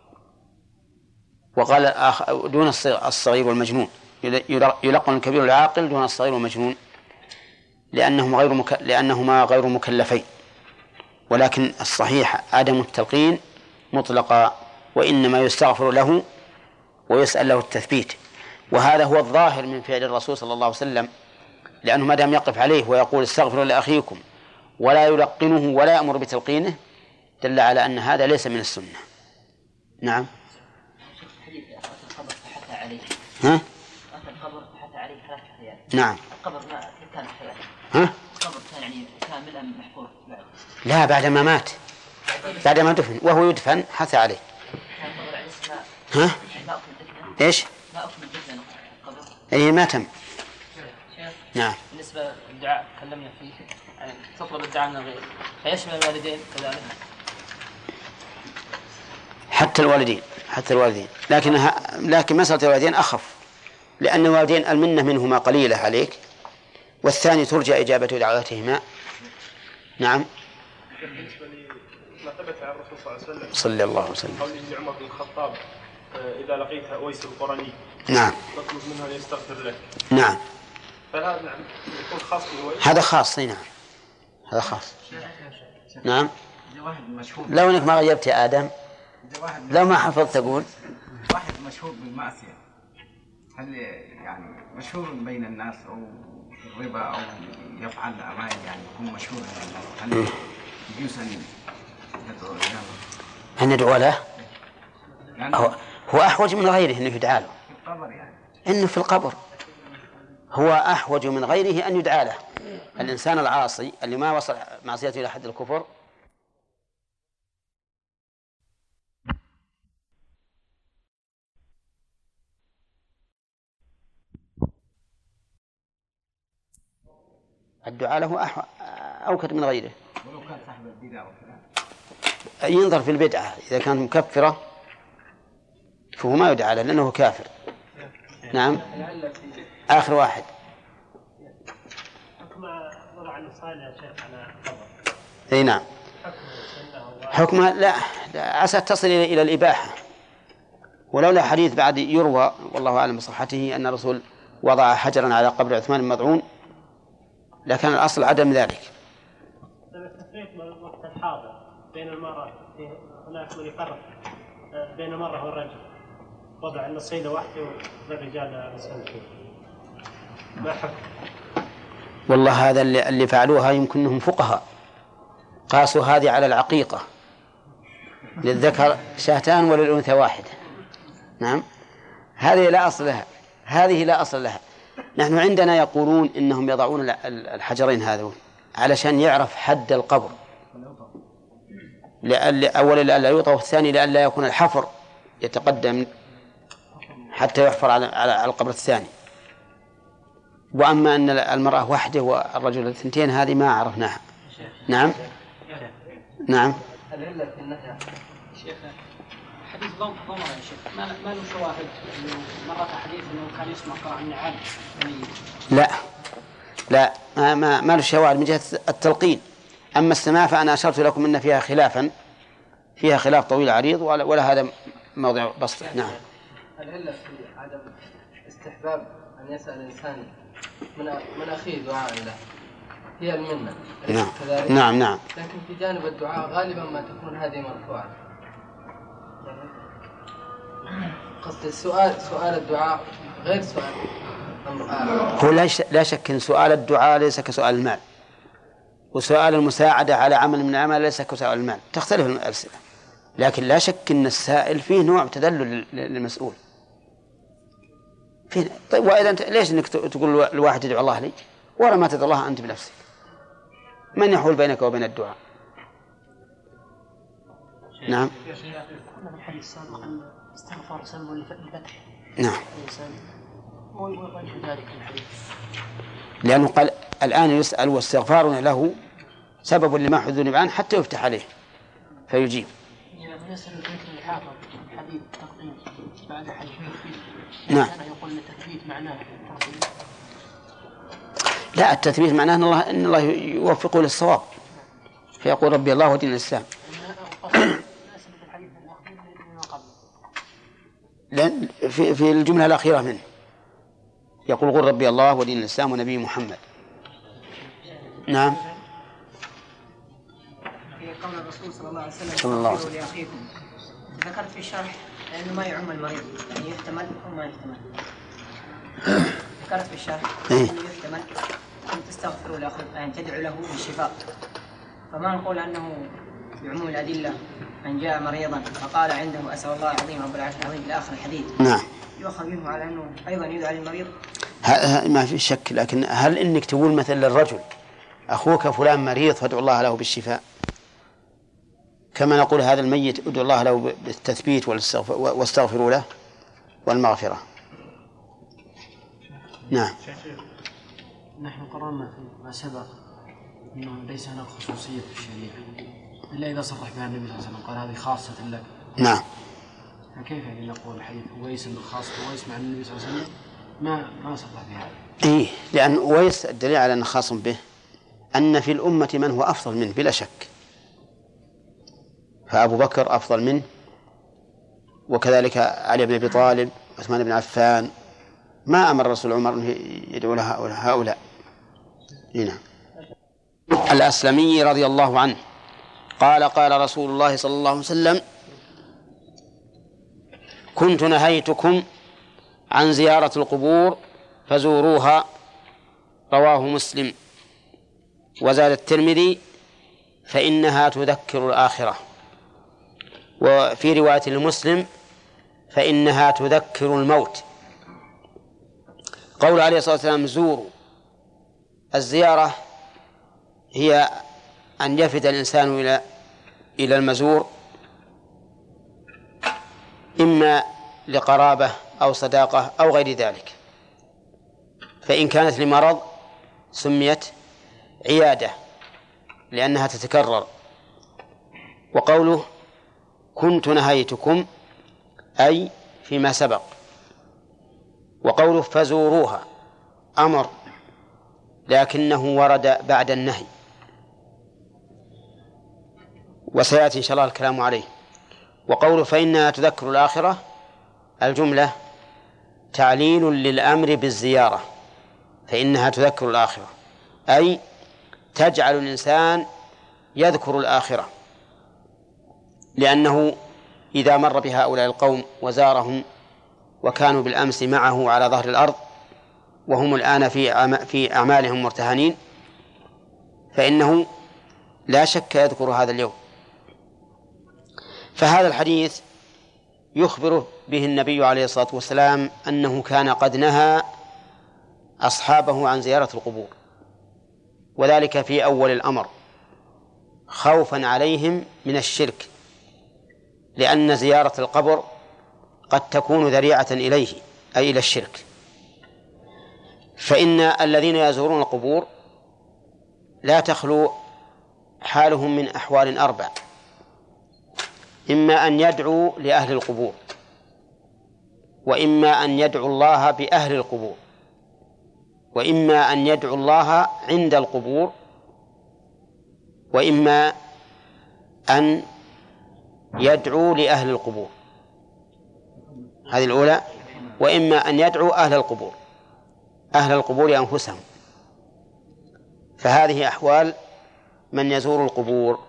وقال دون الصغير والمجنون، يلقن الكبير العاقل دون الصغير والمجنون لأنهما غير مك... لأنهما غير مكلفين. ولكن الصحيح عدم التلقين مطلقا، وإنما يستغفر له ويسأل له التثبيت. وهذا هو الظاهر من فعل الرسول صلى الله عليه وسلم، لأنه ما دام يقف عليه ويقول استغفروا لأخيكم ولا يلقنه ولا يأمر بتلقينه دل على أن هذا ليس من السنة. نعم. حديث القبر فحتى عليه. ها؟ أتى القبر فحتى عليه ثلاث حيات. نعم. القبر ما كان حيات. ها؟ القبر كان يعني كامل أم محفور بعد؟ لا بعد ما مات، بعد ما دفن وهو يدفن حث عليه. القبر عليه السماء. ها؟ ما أكمل دفنه. إيش؟ ما أكمل دفنه القبر. أي ما تم. شيخ. نعم. بالنسبة للدعاء تكلمنا فيه، يعني تطلب الدعاء من الغير، فيشمل الوالدين كذلك؟ حتى الوالدين حتى الوالدين لكن لكن مسألة الوالدين أخف، لأن الوالدين المنة منهما قليلة عليك، والثاني ترجى إجابة دعواتهما. نعم. بالنسبة لما ثبت عن الرسول صلى الله عليه وسلم صلى الله عليه وسلم قول ابن عمر بن الخطاب إذا لقيت أويس القرني نعم تطلب منه أن يستغفر لك. نعم. فهذا نعم يكون خاص بأويس. هذا خاص. نعم هذا خاص. نعم. واحد مشهور لو انك ما غيبت يا ادم، واحد لو ما حفظت تقول واحد مشهور بالمعصية، هل يعني مشهور بين الناس أو الربا أو يفعل أعمال يعني يكون مشهور بين الناس، هل يجوز أن يدعو له؟ أن ندعو له؟ هو, هو أحوج من غيره أنه يدعى له. في القبر يعني. إنه في القبر هو أحوج من غيره أن يدعى له. الإنسان العاصي اللي ما وصل معصيته إلى حد الكفر الدعاء له أحو... أوكد من غيره. ولو كان صاحب البدعة وكذا ينظر في البدعة، إذا كانت مكفرة فهو ما يدعى له لأنه كافر. نعم. آخر واحد. حكم وضع الوصال يا شيخ على القبر. اي نعم. حكمها لا, لا عسى تصل إلى الإباحة، ولولا حديث بعد يروى والله أعلم بصحته أن الرسول وضع حجرا على قبر عثمان المطعون لكن الأصل عدم ذلك. التفريق وقت الحاضر بين المرأة هناك من يفرق بين المرأة والرجل، وضع النصيدة وحده والرجال سنتين، ما حكم؟ والله هذا اللي, اللي فعلوها يمكنهم فقهاء قاسوا هذه على العقيقة، للذكر شاتان وللأنثى واحدة. نعم. هذه لا أصل لها، هذه لا أصل لها. نحن عندنا يقولون إنهم يضعون الحجرين هذول علشان يعرف حد القبر، أولا لألا يوطى، والثاني لألا يكون الحفر يتقدم حتى يحفر على على القبر الثاني. وأما أن المرأة وحده والرجل اثنتين هذه ما عرفناها. نعم. نعم. العلة في النهي شيخ حديث ضمر ضمر يا شيخ ما ما له شواهد، مرة حديث إنه كان يسمع قراء النعال. لا لا ما ما, ما له شواهد من جهة التلقين. أما السماع فأنا أشرت لكم أن فيها خلافا، فيها خلاف طويل عريض ولا, ولا هذا موضع بسط. نعم. العلة في عدم استحباب أن يسأل الإنسان من من أخيه دعاء له هي المنة. نعم. نعم نعم. لكن في جانب الدعاء غالبا ما تكون هذه مرفوعة. قصد السؤال سؤال الدعاء غير سؤال هو لا شك أن سؤال الدعاء ليس كسؤال المال، وسؤال المساعدة على عمل من الأعمال ليس كسؤال المال، تختلف الأسئلة. لكن لا شك أن السائل فيه نوع تدلل للمسؤول فيه. طيب وإذا أنت ليش أنك تقول الواحد يدعو الله لي ولا ما تدعو الله أنت بنفسك؟ من يحول بينك وبين الدعاء؟ نعم. قلنا في الحديث السابق أن استغفار سبب للفتح. نعم. ووجه ذلك الحديث لأنه قال الآن يسأل واستغفار له سبب لما حذر عنه حتى يفتح عليه فيجيب. يعني يسأل البيت الحافظ حديث تقديم بعد حديث التثبيت. نعم. أنا يقول التثبيت معناه لا، التثبيت معناه أن الله إن الله يوفقه للصواب فيقول ربي الله ودين الإسلام. لأن في في الجملة الأخيرة منه يقول قل ربي الله ودين الإسلام ونبي محمد. نعم. في قول الرسول صلى الله عليه وسلم صلى الله عليه وسلم لأخيكم، ذكرت في الشرح لأنه ما يعم المريض، يعني يحتمل أو ما يحتمل. ذكرت في الشرح أنه يحتمل أن تستغفروا لأخيكم، يعني تدعو له بالشفاء، فما نقول أنه بعموم الأدلة من جاء مريضا فقال عنده أسأل الله العظيم رب العرش العظيم إلى آخر الحديث. نعم. يؤخذ منه على أنه أيضا يدعى للمريض. ما في شك، لكن هل إنك تقول مثل للرجل أخوك فلان مريض فادعو الله له بالشفاء، كما نقول هذا الميت ادعو الله له بالتثبيت واستغفروا له والمغفرة. نعم. نحن قررنا فيما سبق أنه ليس هناك خصوصية في الشريعة إلا إذا صرح بها النبي صلى الله عليه وسلم قال هذه خاصة لك. نعم. كيف يعني نقول حديث أويس أنه خاص أويس مع النبي صلى الله عليه وسلم ما ما صح في هذا؟ إيه، لأن أويس الدليل على أنه خاص به أن في الأمة من هو أفضل منه بلا شك، فأبو بكر أفضل منه، وكذلك علي بن أبي طالب، عثمان بن عفان، ما أمر الرسول عمر أن يدعو لها هؤلاء. هنا الأسلمي رضي الله عنه قال قال رسول الله صلى الله عليه وسلم: كنت نهيتكم عن زيارة القبور فزوروها، رواه مسلم. وزاد الترمذي: فإنها تذكر الآخرة. وفي رواية لمسلم: فإنها تذكر الموت. قول عليه الصلاة والسلام: زوروا. الزيارة هي أن يفد الإنسان إلى إلى المزور، إما لقرابة أو صداقة أو غير ذلك، فإن كانت لمرض سميت عيادة لأنها تتكرر. وقوله كنت نهيتكم أي فيما سبق. وقوله فزوروها أمر لكنه ورد بعد النهي، وسيأتي إن شاء الله الكلام عليه. وقوله فإنها تذكر الآخرة، الجملة تعليل للأمر بالزيارة، فإنها تذكر الآخرة أي تجعل الإنسان يذكر الآخرة، لأنه إذا مر بهؤلاء القوم وزارهم وكانوا بالأمس معه على ظهر الأرض وهم الآن في في أعمالهم مرتهنين، فإنه لا شك يذكر هذا اليوم. فهذا الحديث يخبر به النبي عليه الصلاة والسلام أنه كان قد نهى أصحابه عن زيارة القبور، وذلك في أول الأمر خوفا عليهم من الشرك، لأن زيارة القبر قد تكون ذريعة إليه أي إلى الشرك. فإن الذين يزورون القبور لا تخلو حالهم من أحوال أربع: إما أن يدعوا لأهل القبور، وإما أن يدعوا الله بأهل القبور، وإما أن يدعوا الله عند القبور، وإما أن يدعوا لأهل القبور. هذه الأولى. وإما أن يدعوا أهل القبور أهل القبور أنفسهم. فهذه أحوال من يزور القبور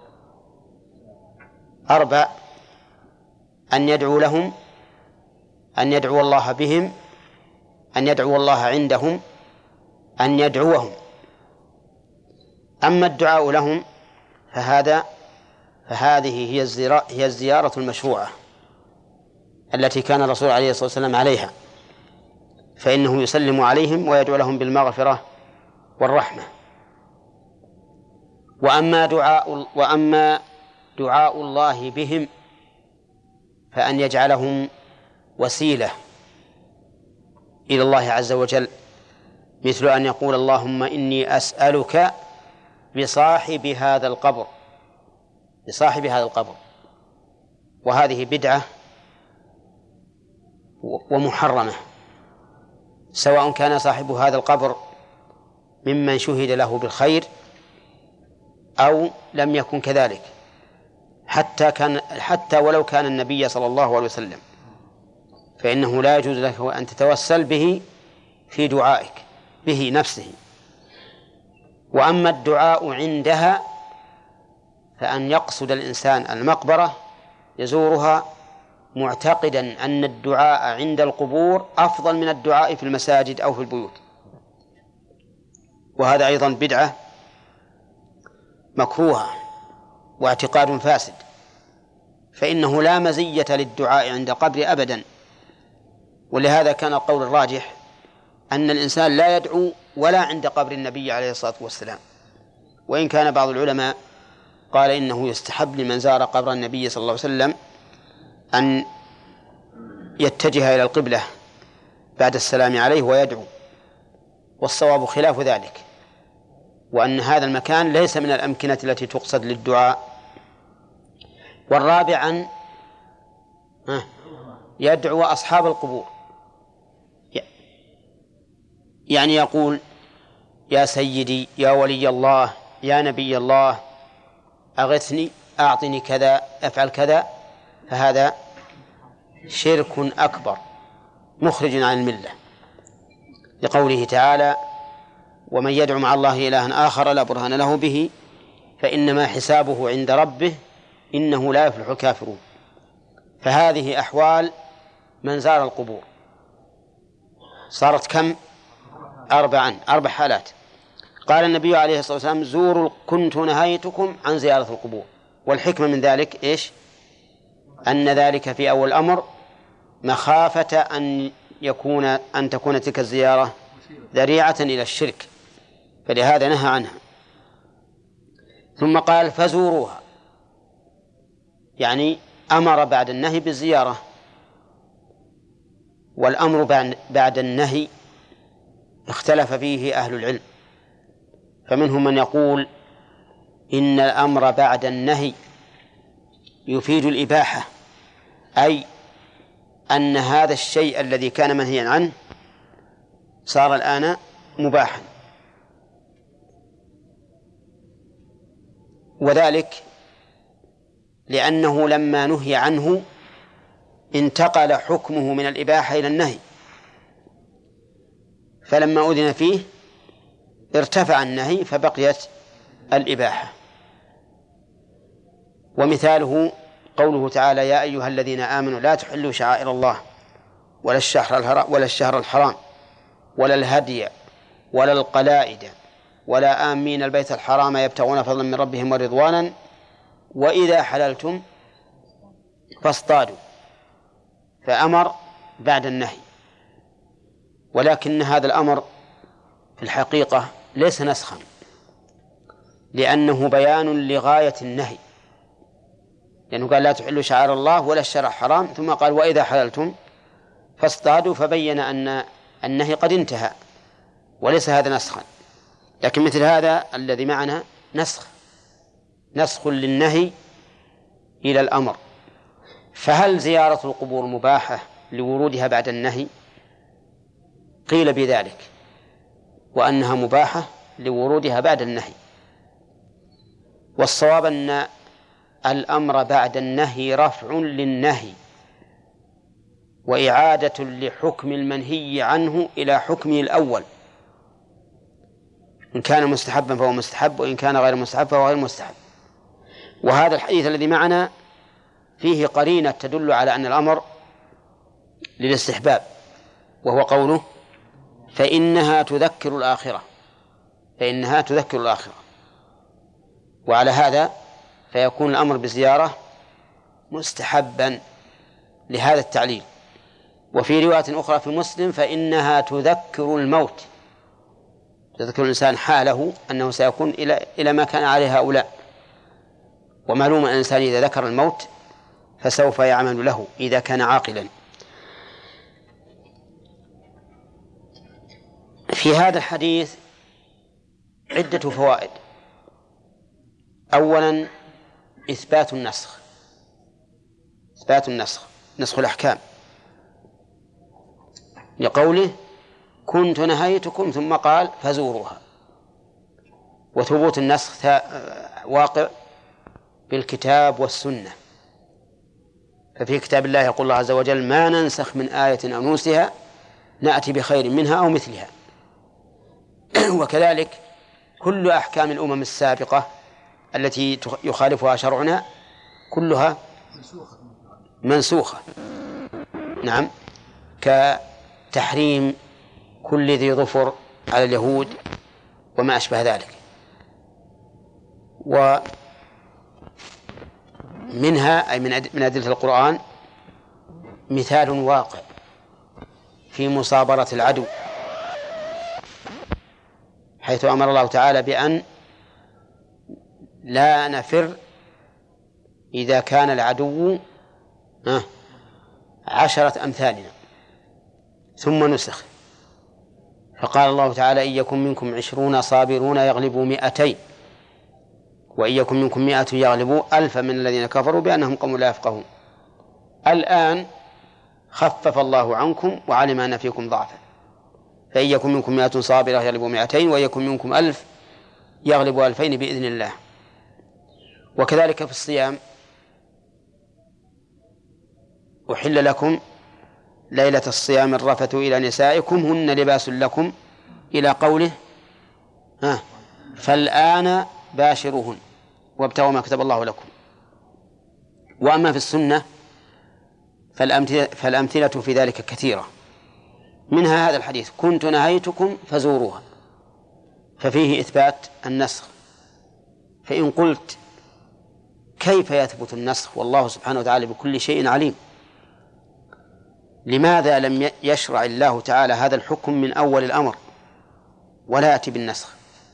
أربع: أن يدعو لهم، أن يدعو الله بهم، أن يدعو الله عندهم، أن يدعوهم. أما الدعاء لهم فهذا فهذه هي الزيارة, هي الزيارة المشروعة التي كان الرسول عليه الصلاة والسلام عليها، فإنه يسلم عليهم ويدعو لهم بالمغفرة والرحمة. وأما دعاء وأما دعاء الله بهم فأن يجعلهم وسيلة إلى الله عز وجل، مثل أن يقول اللهم إني أسألك بصاحب هذا القبر بصاحب هذا القبر وهذه بدعة ومحرمة، سواء كان صاحب هذا القبر ممن شهد له بالخير أو لم يكن كذلك، حتى كان حتى ولو كان النبي صلى الله عليه وسلم، فإنه لا يجوز لك أن تتوسل به في دعائك به نفسه. وأما الدعاء عندها فأن يقصد الإنسان المقبرة يزورها معتقدا أن الدعاء عند القبور أفضل من الدعاء في المساجد أو في البيوت، وهذا أيضا بدعة مكروهة واعتقاد فاسد، فإنه لا مزية للدعاء عند القبر أبدا. ولهذا كان القول الراجح أن الإنسان لا يدعو ولا عند قبر النبي عليه الصلاة والسلام، وإن كان بعض العلماء قال إنه يستحب لمن زار قبر النبي صلى الله عليه وسلم أن يتجه إلى القبلة بعد السلام عليه ويدعو، والصواب خلاف ذلك، وأن هذا المكان ليس من الأمكنة التي تقصد للدعاء. والرابع يدعو أصحاب القبور، يعني يقول يا سيدي يا ولي الله يا نبي الله أغثني أعطني كذا أفعل كذا، فهذا شرك أكبر مخرج عن الملة، لقوله تعالى ومن يدعو مع الله إلها آخر لا برهان له به فإنما حسابه عند ربه إنه لا يفلح الكافرون. فهذه أحوال من زار القبور، صارت كم؟ أربعا أربع حالات. قال النبي عليه الصلاة والسلام زوروا كنت نهيتكم عن زيارة القبور، والحكمة من ذلك إيش؟ أن ذلك في أول الأمر مخافة أن يكون أن تكون تلك الزيارة ذريعة إلى الشرك، فلهذا نهى عنها. ثم قال فزوروها، يعني أمر بعد النهي بالزيارة، والأمر بعد النهي اختلف فيه أهل العلم، فمنهم من يقول إن الأمر بعد النهي يفيد الإباحة، أي أن هذا الشيء الذي كان منهيا عنه صار الآن مباحا، وذلك لأنه لما نهي عنه انتقل حكمه من الإباحة إلى النهي، فلما أذن فيه ارتفع النهي فبقيت الإباحة. ومثاله قوله تعالى يا أيها الذين آمنوا لا تحلوا شعائر الله ولا الشهر ولا الشهر الحرام ولا الهدي ولا القلائد ولا آمين البيت الحرام يبتغون فضلا من ربهم ورضوانا وإذا حللتم فاصطادوا، فأمر بعد النهي، ولكن هذا الأمر في الحقيقة ليس نسخا، لأنه بيان لغاية النهي، لأنه قال لا تحلوا شعائر الله ولا الشهر الحرام، ثم قال وإذا حللتم فاصطادوا، فبين أن النهي قد انتهى، وليس هذا نسخا. لكن مثل هذا الذي معنا نسخ نسخ للنهي إلى الأمر. فهل زيارة القبور مباحة لورودها بعد النهي؟ قيل بذلك، وأنها مباحة لورودها بعد النهي، والصواب أن الأمر بعد النهي رفع للنهي وإعادة لحكم المنهي عنه إلى حكمه الأول، إن كان مستحبا فهو مستحب، وإن كان غير مستحب فهو غير مستحب. وهذا الحديث الذي معنا فيه قرينة تدل على أن الأمر للاستحباب، وهو قوله فإنها تذكر الآخرة، فإنها تذكر الآخرة. وعلى هذا فيكون الأمر بالزيارة مستحبا لهذا التعليل. وفي رواية أخرى في مسلم فإنها تذكر الموت، تذكر الإنسان حاله أنه سيكون إلى إلى ما كان عليه هؤلاء. ومعلوم أن الإنسان إذا ذكر الموت فسوف يعمل له إذا كان عاقلا. في هذا الحديث عدة فوائد. أولا إثبات النسخ، إثبات النسخ نسخ الأحكام، لقوله كنت نهيتكم ثم قال فزوروها. وثبوت النسخ واقع بالكتاب والسنة، ففي كتاب الله يقول الله عز وجل ما ننسخ من آية أو ننسها نأتي بخير منها أو مثلها. وكذلك كل أحكام الأمم السابقة التي يخالفها شرعنا كلها منسوخة، نعم، كتحريم كل ذي ظفر على اليهود وما أشبه ذلك. ومنها أي من أدلة القرآن مثال واقع في مصابرة العدو، حيث أمر الله تعالى بأن لا نفر إذا كان العدو عشرة أمثالنا، ثم نسخ، فقال الله تعالى إن يكن منكم عشرون صابرون يغلبوا مئتين وإن يكن منكم مئة يغلبوا ألفا من الذين كفروا بأنهم قوم لا يفقهون. الآن خفف الله عنكم وعلم أن فيكم ضعفا فإن يكن منكم مئة صابرة يغلبوا مئتين وإن يكن منكم ألف يغلبوا ألفين بإذن الله. وكذلك في الصيام أحل لكم ليلة الصيام الرفث إلى نسائكم هن لباس لكم إلى قوله ها فالآن باشروهن وابتغوا ما كتب الله لكم. وأما في السنة فالأمثلة, فالأمثلة في ذلك كثيرة، منها هذا الحديث كنت نهيتكم فزوروها، ففيه إثبات النسخ. فإن قلت كيف يثبت النسخ والله سبحانه وتعالى بكل شيء عليم، لماذا لم يشرع الله تعالى هذا الحكم من أول الأمر ولا يأتي بالنسخ؟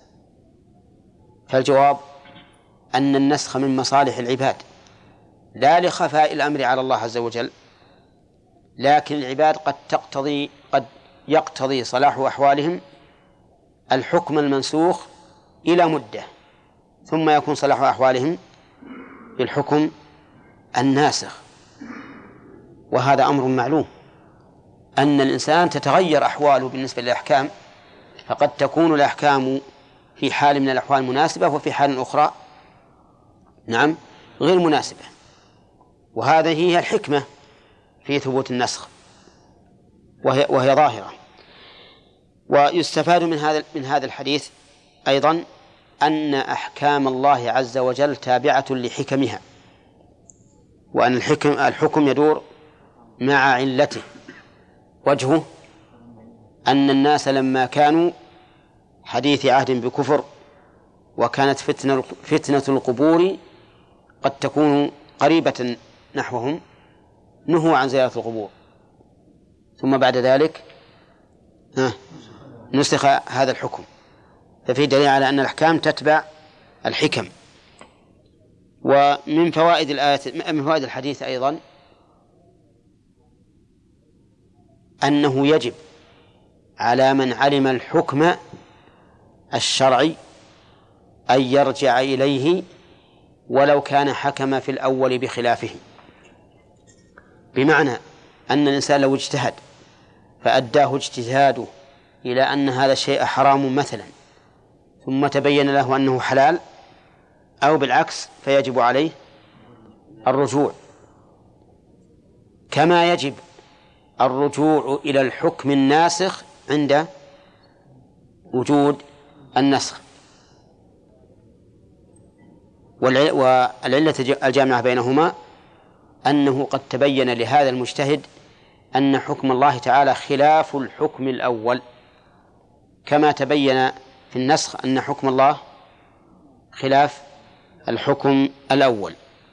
فالجواب أن النسخ من مصالح العباد لا لخفاء الأمر على الله عز وجل، لكن العباد قد تقتضي قد يقتضي صلاح أحوالهم الحكم المنسوخ إلى مدة ثم يكون صلاح أحوالهم بالحكم الناسخ. وهذا أمر معلوم أن الإنسان تتغير أحواله بالنسبة للأحكام، فقد تكون الأحكام في حال من الأحوال مناسبة وفي حال أخرى نعم غير مناسبة، وهذه هي الحكمة في ثبوت النسخ وهي, وهي ظاهرة. ويستفاد من هذا من هذا الحديث أيضا أن أحكام الله عز وجل تابعة لحكمها، وأن الحكم الحكم يدور مع علته. وجهه أن الناس لما كانوا حديث عهد بكفر وكانت فتنة, فتنة القبور قد تكون قريبة نحوهم نهوا عن زيارة القبور، ثم بعد ذلك نسخ هذا الحكم، ففي دليل على أن الأحكام تتبع الحكم. ومن فوائد الآية من فوائد الحديث أيضا أنه يجب على من علم الحكم الشرعي أن يرجع إليه ولو كان حكم في الأول بخلافه، بمعنى أن الإنسان لو اجتهد فأداه اجتهاده إلى أن هذا الشيء حرام مثلا ثم تبين له أنه حلال أو بالعكس فيجب عليه الرجوع، كما يجب الرجوع إلى الحكم الناسخ عند وجود النسخ. والعلة الجامعة بينهما أنه قد تبين لهذا المجتهد أن حكم الله تعالى خلاف الحكم الأول، كما تبين في النسخ أن حكم الله خلاف الحكم الأول.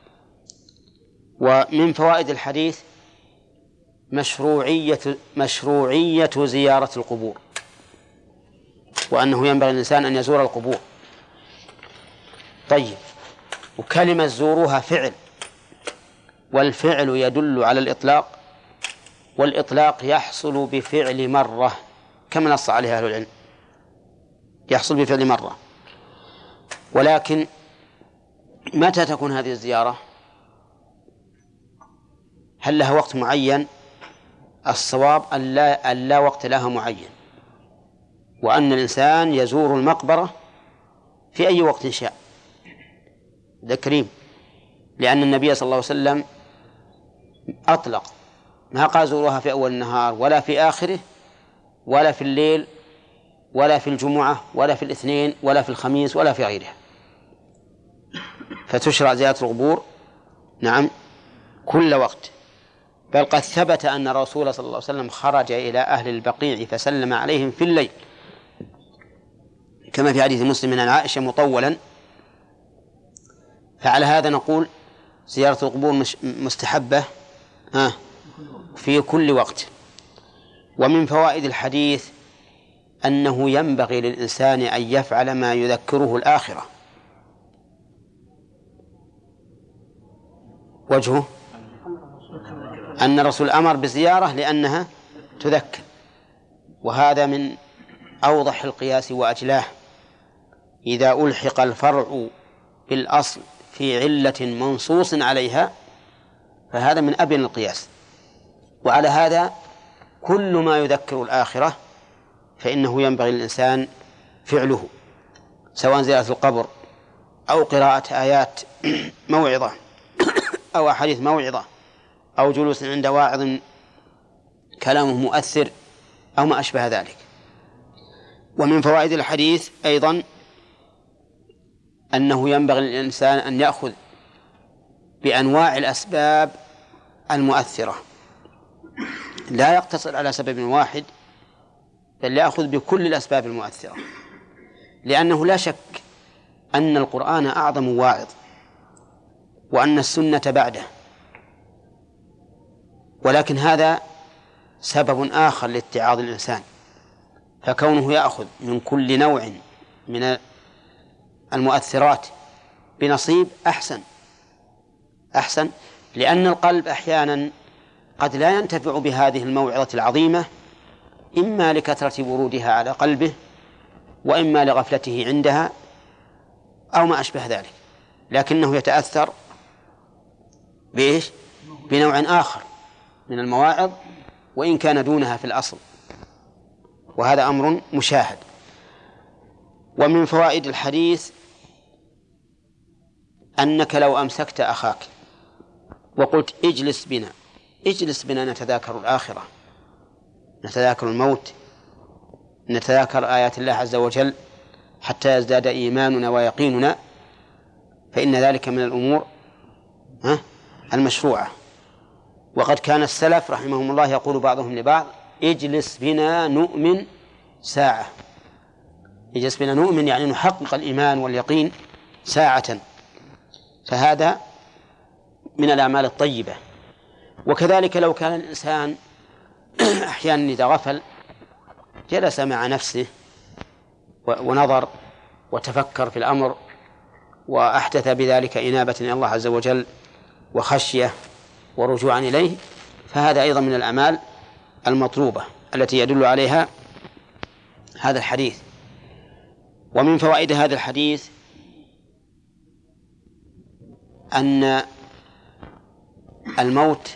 ومن فوائد الحديث مشروعية مشروعية زيارة القبور، وأنه ينبغي الإنسان أن يزور القبور. طيب، وكلمة زوروها فعل، والفعل يدل على الإطلاق، والإطلاق يحصل بفعل مرة كما نص عليها أهل العلم، يحصل بفعل مرة. ولكن متى تكون هذه الزيارة؟ هل لها وقت معين؟ الصواب أن لا, أن لا وقت لها معين، وأن الإنسان يزور المقبرة في أي وقت شاء. ده كريم، لأن النبي صلى الله عليه وسلم أطلق، ما قال زوروها في أول النهار ولا في آخره ولا في الليل ولا في الجمعة ولا في الاثنين ولا في الخميس ولا في غيرها، فتشرع زيارة القبور نعم كل وقت. بل قد ثبت أن الرسول صلى الله عليه وسلم خرج إلى أهل البقيع فسلم عليهم في الليل، كما في حديث مسلم عن عائشة مطولا. فعلى هذا نقول زيارة القبور مستحبة ها في كل وقت. ومن فوائد الحديث أنه ينبغي للإنسان أن يفعل ما يذكره الآخرة. وجهه أن الرسول أمر بزيارة لأنها تذكر، وهذا من أوضح القياس وأجلاه. إذا ألحق الفرع بالأصل في علة منصوص عليها فهذا من أبين القياس. وعلى هذا كل ما يذكر الآخرة فإنه ينبغي للإنسان فعله، سواء زيارة القبر أو قراءة آيات موعظة أو أحاديث موعظة أو جلوس عند واعظ كلامه مؤثر أو ما أشبه ذلك. ومن فوائد الحديث أيضا أنه ينبغي للإنسان أن يأخذ بأنواع الأسباب المؤثرة، لا يقتصر على سبب واحد، بل يأخذ بكل الأسباب المؤثرة، لأنه لا شك أن القرآن أعظم واعظ وأن السنة بعده، ولكن هذا سبب آخر لاتعاظ الإنسان، فكونه يأخذ من كل نوع من المؤثرات بنصيب أحسن أحسن لأن القلب أحيانا قد لا ينتفع بهذه الموعظة العظيمة، إما لكثرة ورودها على قلبه وإما لغفلته عندها أو ما أشبه ذلك، لكنه يتأثر بإيش؟ بنوع آخر من المواعظ وإن كان دونها في الأصل، وهذا أمر مشاهد. ومن فوائد الحديث أنك لو أمسكت أخاك وقلت اجلس بنا اجلس بنا نتذاكر الآخرة، نتذاكر الموت، نتذاكر آيات الله عز وجل حتى يزداد إيماننا ويقيننا، فإن ذلك من الأمور المشروعة. وقد كان السلف رحمهم الله يقول بعضهم لبعض اجلس بنا نؤمن ساعة، اجلس بنا نؤمن يعني نحقق الإيمان واليقين ساعة، فهذا من الأعمال الطيبة. وكذلك لو كان الإنسان أحيانا إذا غفل جلس مع نفسه ونظر وتفكر في الأمر وأحدث بذلك إنابة إلى الله عز وجل وخشية ورجوعا إليه، فهذا أيضا من الأعمال المطلوبة التي يدل عليها هذا الحديث. ومن فوائد هذا الحديث أن الموت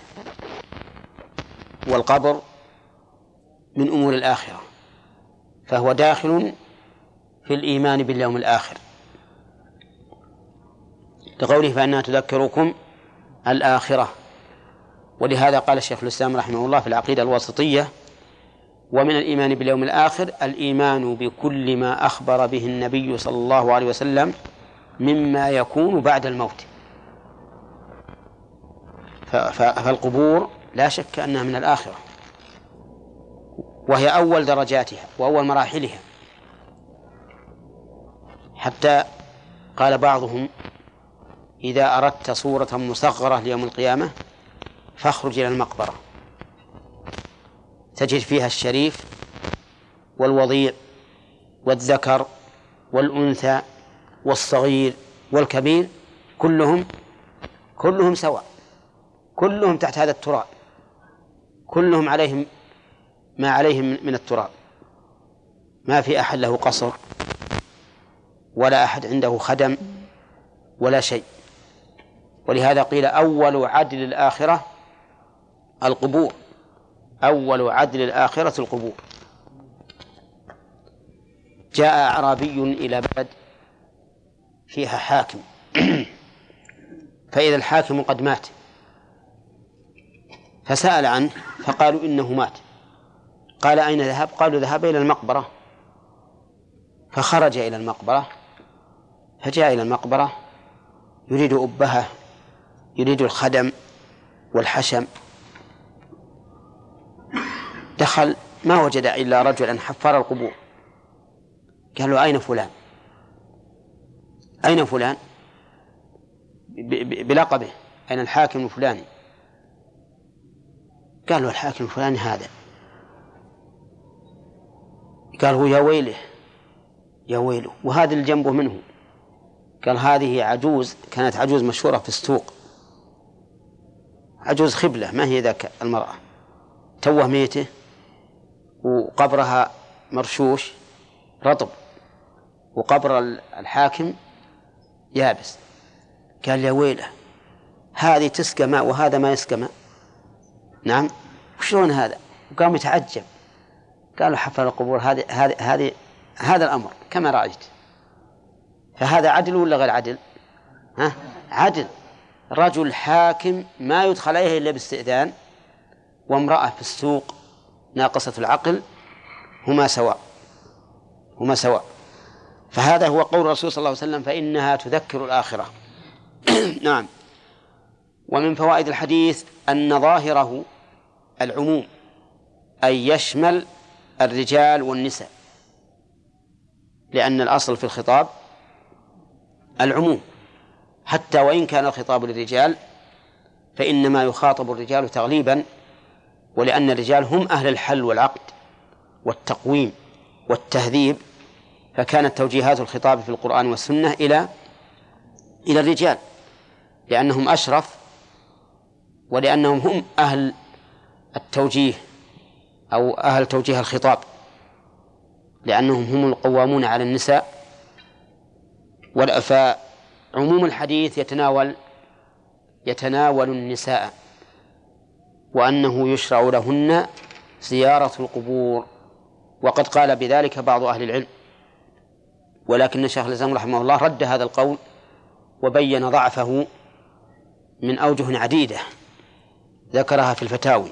والقبر من أمور الآخرة، فهو داخل في الإيمان باليوم الآخر، لقوله فإنها تذكركم الآخرة. ولهذا قال الشيخ الإسلام رحمه الله في العقيدة الواسطية ومن الإيمان باليوم الآخر الإيمان بكل ما أخبر به النبي صلى الله عليه وسلم مما يكون بعد الموت. فالقبور لا شك أنها من الآخرة، وهي أول درجاتها وأول مراحلها، حتى قال بعضهم إذا أردت صورة مصغرة ليوم القيامة فاخرج إلى المقبرة تجد فيها الشريف والوضيع والذكر والأنثى والصغير والكبير كلهم كلهم سواء، كلهم تحت هذا التراب، كلهم عليهم ما عليهم من التراب، ما في أحد له قصر ولا أحد عنده خدم ولا شيء. ولهذا قيل أول عدل الآخرة القبور، أول عدل الآخرة القبور. جاء أعرابي إلى بلد فيها حاكم فإذا الحاكم قد مات، فسأل عنه فقالوا إنه مات. قال أين ذهب؟ قالوا ذهب إلى المقبرة. فخرج إلى المقبرة، فجاء إلى المقبرة يريد أبها، يريد الخدم والحشم. دخل ما وجد إلا رجلا حفر القبور. قال له أين فلان؟ أين فلان؟ بلقبه، أين الحاكم الفلاني؟ قال له الحاكم الفلاني هذا. قال هو يا ويله يا ويله، وهذا اللي جنبه منه. قال هذه عجوز، كانت عجوز مشهورة في السوق، عجوز خبلة، ما هي ذاك المرأة، توه ميته وقبرها مرشوش رطب وقبر الحاكم يابس. قال يا ويله، هذه تسقى ماء وهذا ما يسقى ماء. نعم، وشلون هذا؟ وقام يتعجب، قالوا حفر القبور هذه هذه هذه هذا الأمر كما رأيت. فهذا عدل ولا غير عدل؟ ها؟ عدل. رجل حاكم ما يدخل عليه إلا باستئذان، وامرأة في السوق ناقصة العقل، هما سواء هما سواء. فهذا هو قول الرسول صلى الله عليه وسلم: فإنها تذكر الآخرة. نعم. ومن فوائد الحديث أن ظاهره العموم، أي يشمل الرجال والنساء، لأن الأصل في الخطاب العموم، حتى وإن كان الخطاب للرجال فإنما يخاطب الرجال تغليبا، ولأن الرجال هم أهل الحل والعقد والتقويم والتهذيب، فكانت توجيهات الخطاب في القرآن والسنة إلى إلى الرجال، لأنهم أشرف، ولأنهم هم أهل التوجيه أو أهل توجيه الخطاب، لأنهم هم القوامون على النساء. فعموم الحديث يتناول يتناول النساء، وأنه يشرع لهن زيارة القبور، وقد قال بذلك بعض أهل العلم، ولكن شيخ الإسلام رحمه الله رد هذا القول وبين ضعفه من أوجه عديدة ذكرها في الفتاوي،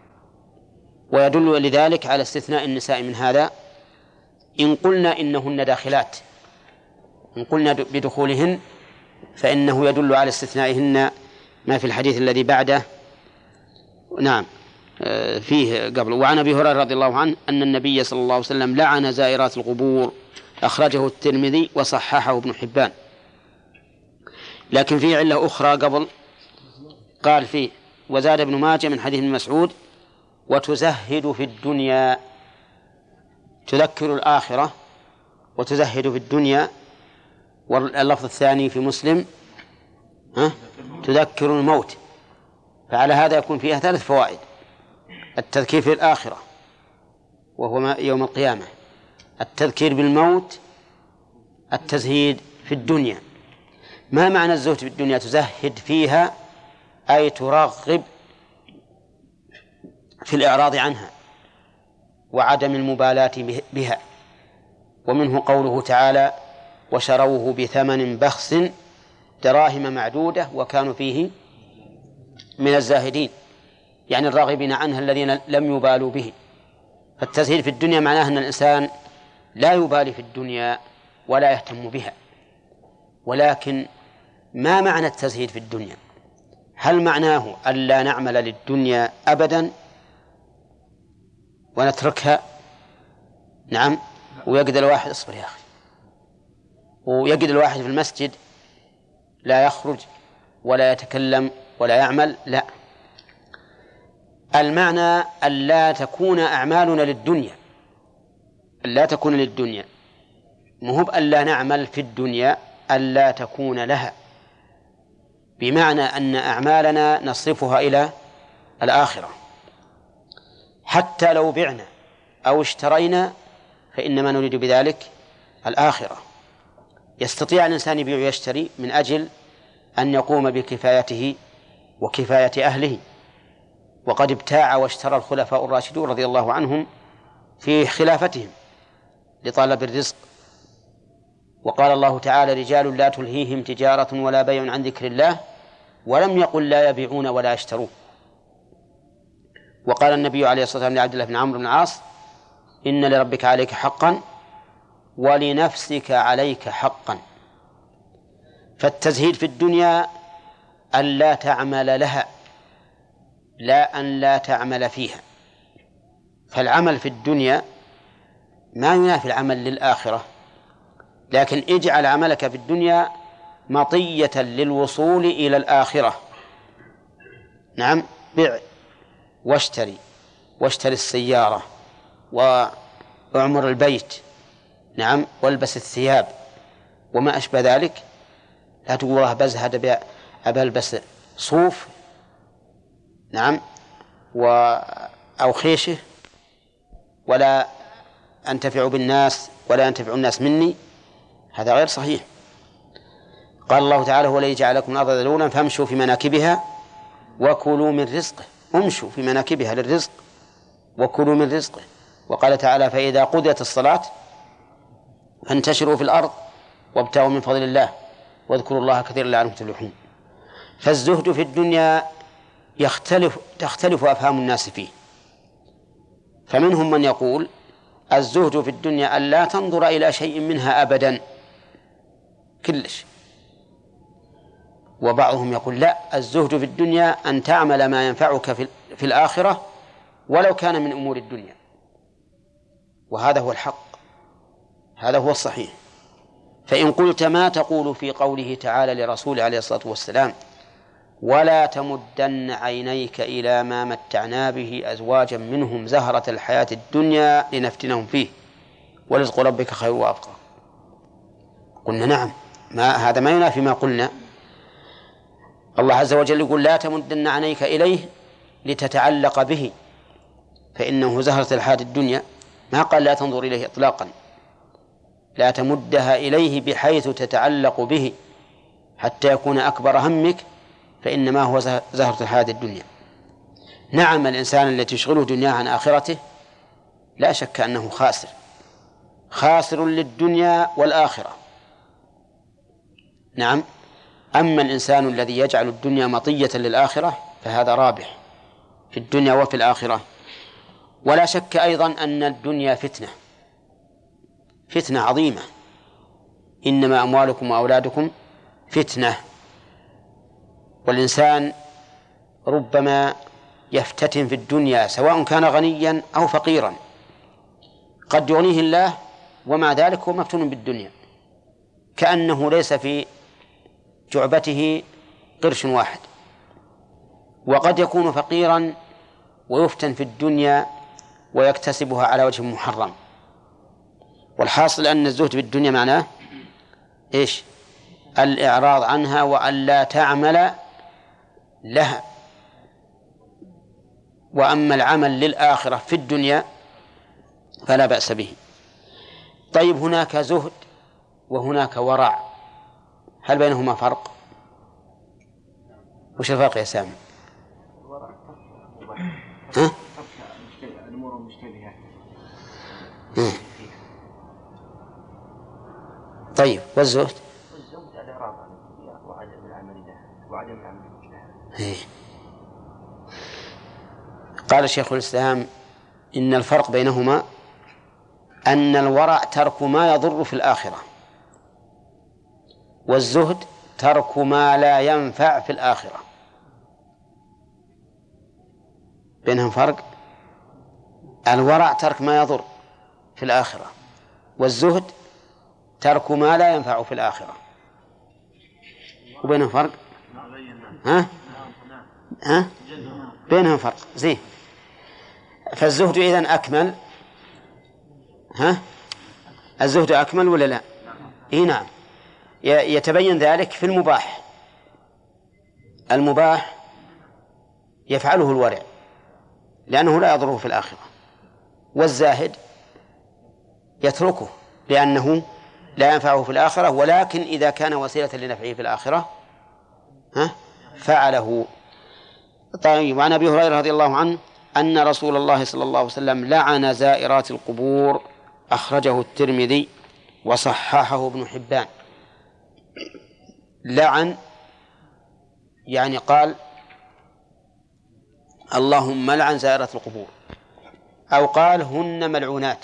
ويدل لذلك على استثناء النساء من هذا إن قلنا إنهن داخلات، إن قلنا بدخولهن فإنه يدل على استثنائهن ما في الحديث الذي بعده. نعم فيه قبل. وعن أبي هريرة رضي الله عنه أن النبي صلى الله عليه وسلم لعن زائرات القبور، أخرجه الترمذي وصححه ابن حبان. لكن فيه علة أخرى قبل، قال فيه: وزاد ابن ماجه من حديث ابن مسعود: وتزهد في الدنيا، تذكر الآخرة وتزهد في الدنيا. واللفظ الثاني في مسلم: ها؟ تذكر الموت. فعلى هذا يكون فيها ثلاث فوائد: التذكير في الآخرة وهو يوم القيامة، التذكير بالموت، التزهيد في الدنيا. ما معنى الزهد في الدنيا؟ تزهد فيها أي ترغب في الإعراض عنها وعدم المبالاة بها. ومنه قوله تعالى: وشروه بثمن بخس دراهم معدودة وكانوا فيه من الزاهدين، يعني الراغبين عنها الذين لم يبالوا به. فالتزهيد في الدنيا معناه أن الإنسان لا يبالي في الدنيا ولا يهتم بها. ولكن ما معنى التزهيد في الدنيا؟ هل معناه أن لا نعمل للدنيا أبدا ونتركها؟ نعم. ويجد الواحد، اصبر يا أخي، ويجد الواحد في المسجد لا يخرج ولا يتكلم ولا يعمل؟ لا، المعنى أن لا تكون أعمالنا للدنيا، أن لا تكون للدنيا، مهب أن لا نعمل في الدنيا، أن لا تكون لها، بمعنى أن أعمالنا نصرفها إلى الآخرة. حتى لو بعنا أو اشترينا فإنما نريد بذلك الآخرة. يستطيع الإنسان يبيع ويشتري من أجل أن يقوم بكفايته وكفاية أهله، وقد ابتاع واشترى الخلفاء الراشدون رضي الله عنهم في خلافتهم لطلب الرزق. وقال الله تعالى: رجال لا تلهيهم تجارة ولا بيع عن ذكر الله، ولم يقل لا يبيعون ولا يشترون. وقال النبي عليه الصلاة والسلام لعبد الله بن عمرو بن العاص: إن لربك عليك حقا ولنفسك عليك حقا. فالتزهيد في الدنيا أن لا تعمل لها، لا أن لا تعمل فيها. فالعمل في الدنيا ما ينافي العمل للآخرة، لكن اجعل عملك في الدنيا مطية للوصول إلى الآخرة. نعم، بع واشتري، واشتري السيارة واعمر البيت، نعم، والبس الثياب وما أشبه ذلك. لا تقول الله بزهد أبلبس صوف، نعم، و أو خيشه، ولا أنتفع بالناس ولا ينتفع الناس مني، هذا غير صحيح. قال الله تعالى: هو الذي جعل لكم الأرض ذلولا فامشوا في مناكبها وكلوا من رزقه. امشوا في مناكبها للرزق وكلوا من رزقه. وقال تعالى فإذا قضيت الصلاة فانتشروا في الأرض وابتغوا من فضل الله واذكروا الله كثيرا لعلكم تفلحون. فالزهد في الدنيا يختلف تختلف أفهام الناس فيه، فمنهم من يقول الزهد في الدنيا أن لا تنظر إلى شيء منها أبدا كلش، وبعضهم يقول لا، الزهد في الدنيا أن تعمل ما ينفعك في الآخرة ولو كان من أمور الدنيا، وهذا هو الحق، هذا هو الصحيح. فإن قلت ما تقول في قوله تعالى لرسوله عليه الصلاة والسلام ولا تمدن عينيك إلى ما متعنا به أزواجا منهم زهرة الحياة الدنيا لنفتنهم فيه ورزق ربك خير وأبقى، قلنا نعم، ما هذا ما ينافي ما قلنا. الله عز وجل يقول لا تمدن عينيك إليه لتتعلق به، فإنه زهرة الحياة الدنيا، ما قال لا تنظر إليه إطلاقا، لا تمدها إليه بحيث تتعلق به حتى يكون أكبر همك، فإنما هو زهرة الحياة الدنيا. نعم، الإنسان الذي تشغله دنياه عن آخرته لا شك أنه خاسر، خاسر للدنيا والآخرة. نعم، أما الإنسان الذي يجعل الدنيا مطية للآخرة فهذا رابح في الدنيا وفي الآخرة. ولا شك أيضا أن الدنيا فتنة، فتنة عظيمة، إنما أموالكم وأولادكم فتنة، والإنسان ربما يفتتن في الدنيا سواء كان غنيا أو فقيرا، قد يغنيه الله ومع ذلك هو مفتون بالدنيا، كأنه ليس في جعبته قرش واحد. وقد يكون فقيرا ويفتن في الدنيا ويكتسبها على وجه محرم. والحاصل أن الزهد في الدنيا معناه إيش؟ الإعراض عنها وأن لا تعمل لها. وأما العمل للآخرة في الدنيا فلا بأس به. طيب، هناك زهد وهناك ورع، هل بينهما فرق؟ وش الفرق يا سامي؟ ها؟ الأمور المشتبهة. طيب، والزهد؟ والزهد الإعراض عن الدنيا وعدم العمل لها وعدم العمل لها. قال شيخ الإسلام إن الفرق بينهما أن الورع ترك ما يضر في الآخرة، والزهد ترك ما لا ينفع في الآخرة. بينهم فرق، الورع ترك ما يضر في الآخرة، والزهد ترك ما لا ينفع في الآخرة. وبينهم فرق؟ ها؟ ها؟ بينهم فرق زين. فالزهد إذن أكمل، ها؟ الزهد أكمل ولا لا؟ إيه نعم، يتبين ذلك في المباح. المباح يفعله الورع لأنه لا يضره في الآخرة، والزاهد يتركه لأنه لا ينفعه في الآخرة، ولكن إذا كان وسيلة لنفعه في الآخرة ها فعله. طيب، وعن أبي هريرة رضي الله عنه أن رسول الله صلى الله عليه وسلم لعن زائرات القبور، أخرجه الترمذي وصححه ابن حبان. لعن يعني قال اللهم لعن زائرات القبور، أو قال هن ملعونات.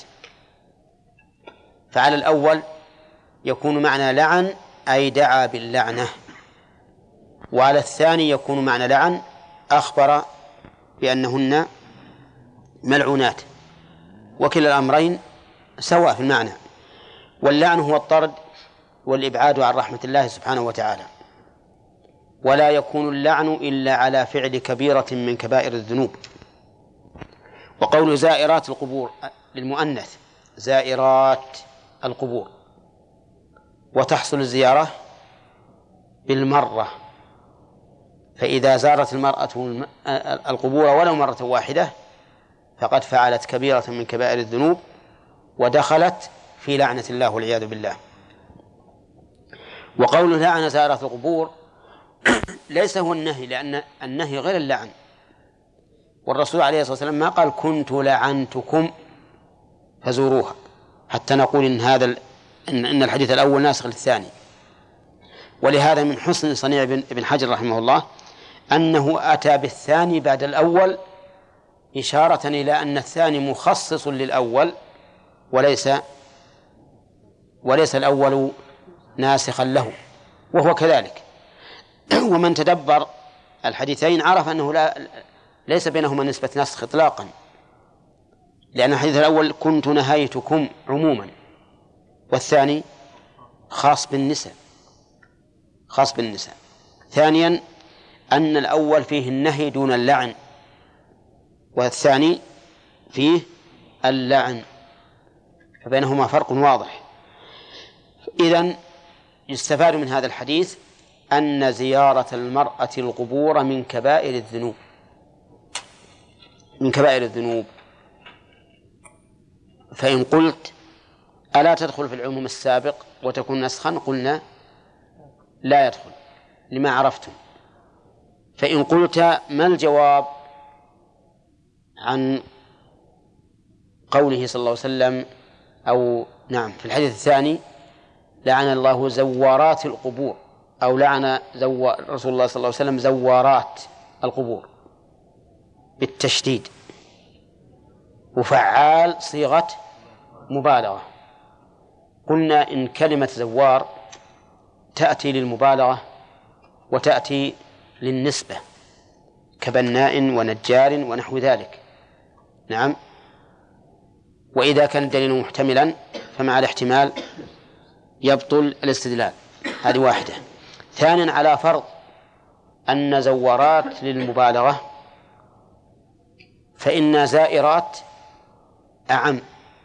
فعلى الأول يكون معنى لعن أي دعا باللعنة، وعلى الثاني يكون معنى لعن أخبر بأنهن ملعونات، وكلا الأمرين سواء في المعنى. واللعن هو الطرد والإبعاد عن رحمة الله سبحانه وتعالى، ولا يكون اللعن إلا على فعل كبيرة من كبائر الذنوب. وقول زائرات القبور للمؤنث، زائرات القبور، وتحصل الزيارة بالمرة، فإذا زارت المرأة القبور ولو مرة واحدة فقد فعلت كبيرة من كبائر الذنوب ودخلت في لعنة الله والعياذ بالله. وقول لعن زائرات القبور ليس هو النهي، لأن النهي غير اللعن. والرسول عليه الصلاة والسلام ما قال كنت لعنتكم فزوروها حتى نقول إن هذا إن الحديث الأول ناسخ للثاني. ولهذا من حسن صنيع ابن حجر رحمه الله أنه أتى بالثاني بعد الأول إشارة إلى أن الثاني مخصص للأول وليس وليس الأول ناسخا له، وهو كذلك. ومن تدبر الحديثين عرف أنه لا ليس بينهما نسبة نسخ إطلاقا، لأن الحديث الأول كنت نهيتكم عموما، والثاني خاص بالنساء خاص بالنساء. ثانيا أن الأول فيه النهي دون اللعن، والثاني فيه اللعن، فبينهما فرق واضح. إذن يستفاد من هذا الحديث أن زيارة المرأة القبور من كبائر الذنوب من كبائر الذنوب. فإن قلت ألا تدخل في العموم السابق وتكون نسخا، قلنا لا يدخل لما عرفتم. فإن قلت ما الجواب عن قوله صلى الله عليه وسلم أو نعم في الحديث الثاني لعن الله زوارات القبور، أو لعن زو... رسول الله صلى الله عليه وسلم زوارات القبور بالتشديد، وفعال صيغة مبالغة. قلنا إن كلمة زوار تأتي للمبالغة وتأتي للنسبة كبناء ونجار ونحو ذلك، نعم. وإذا كان الدليل محتملا فمع الاحتمال يبطل الاستدلال. هذه واحدة. ثانيا على فرض أن زوارات للمبالغة فإن زائرات أعم،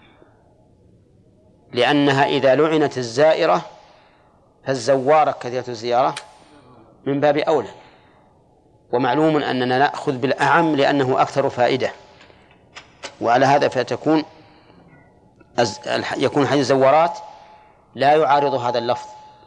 لأنها إذا لعنت الزائرة فالزوارة كثيرة الزيارة من باب أولى، ومعلوم أننا نأخذ بالأعم لأنه أكثر فائدة. وعلى هذا فتكون يكون حديث الزوارات لا يعارض هذا اللفظ،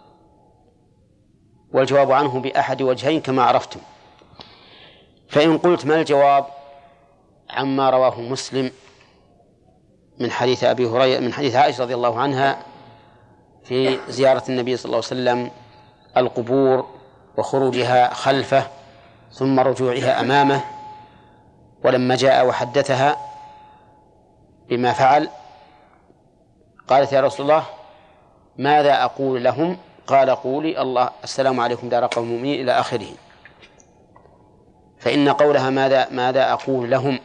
والجواب عنه بأحد وجهين كما عرفتم. فإن قلت ما الجواب عما رواه مسلم من حديث أبي هريرة من حديث عائشة رضي الله عنها في زيارة النبي صلى الله عليه وسلم القبور وخروجها خلفه ثم رجوعها أمامه، ولما جاء وحدثها بما فعل قالت يا رسول الله ماذا أقول لهم؟ قال قولي الله السلام عليكم دار قوم مؤمنين إلى آخره. فإن قولها ماذا ماذا أقول لهم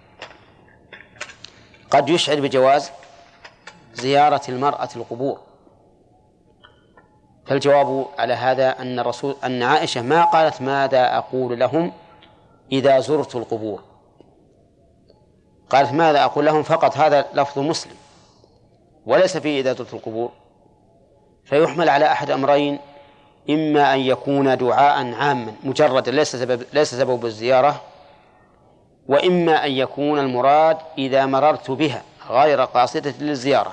قد يشعر بجواز زيارة المرأة القبور. فالجواب على هذا أن الرسول أن عائشة ما قالت ماذا أقول لهم إذا زرت القبور، قالت ماذا أقول لهم فقط. هذا لفظ مسلم وليس فيه إذا زرت القبور، فيحمل على أحد أمرين: إما أن يكون دعاء عاما مجردا ليس سبب ليس سبب الزيارة، وإما أن يكون المراد إذا مررت بها غير قاصدة للزيارة،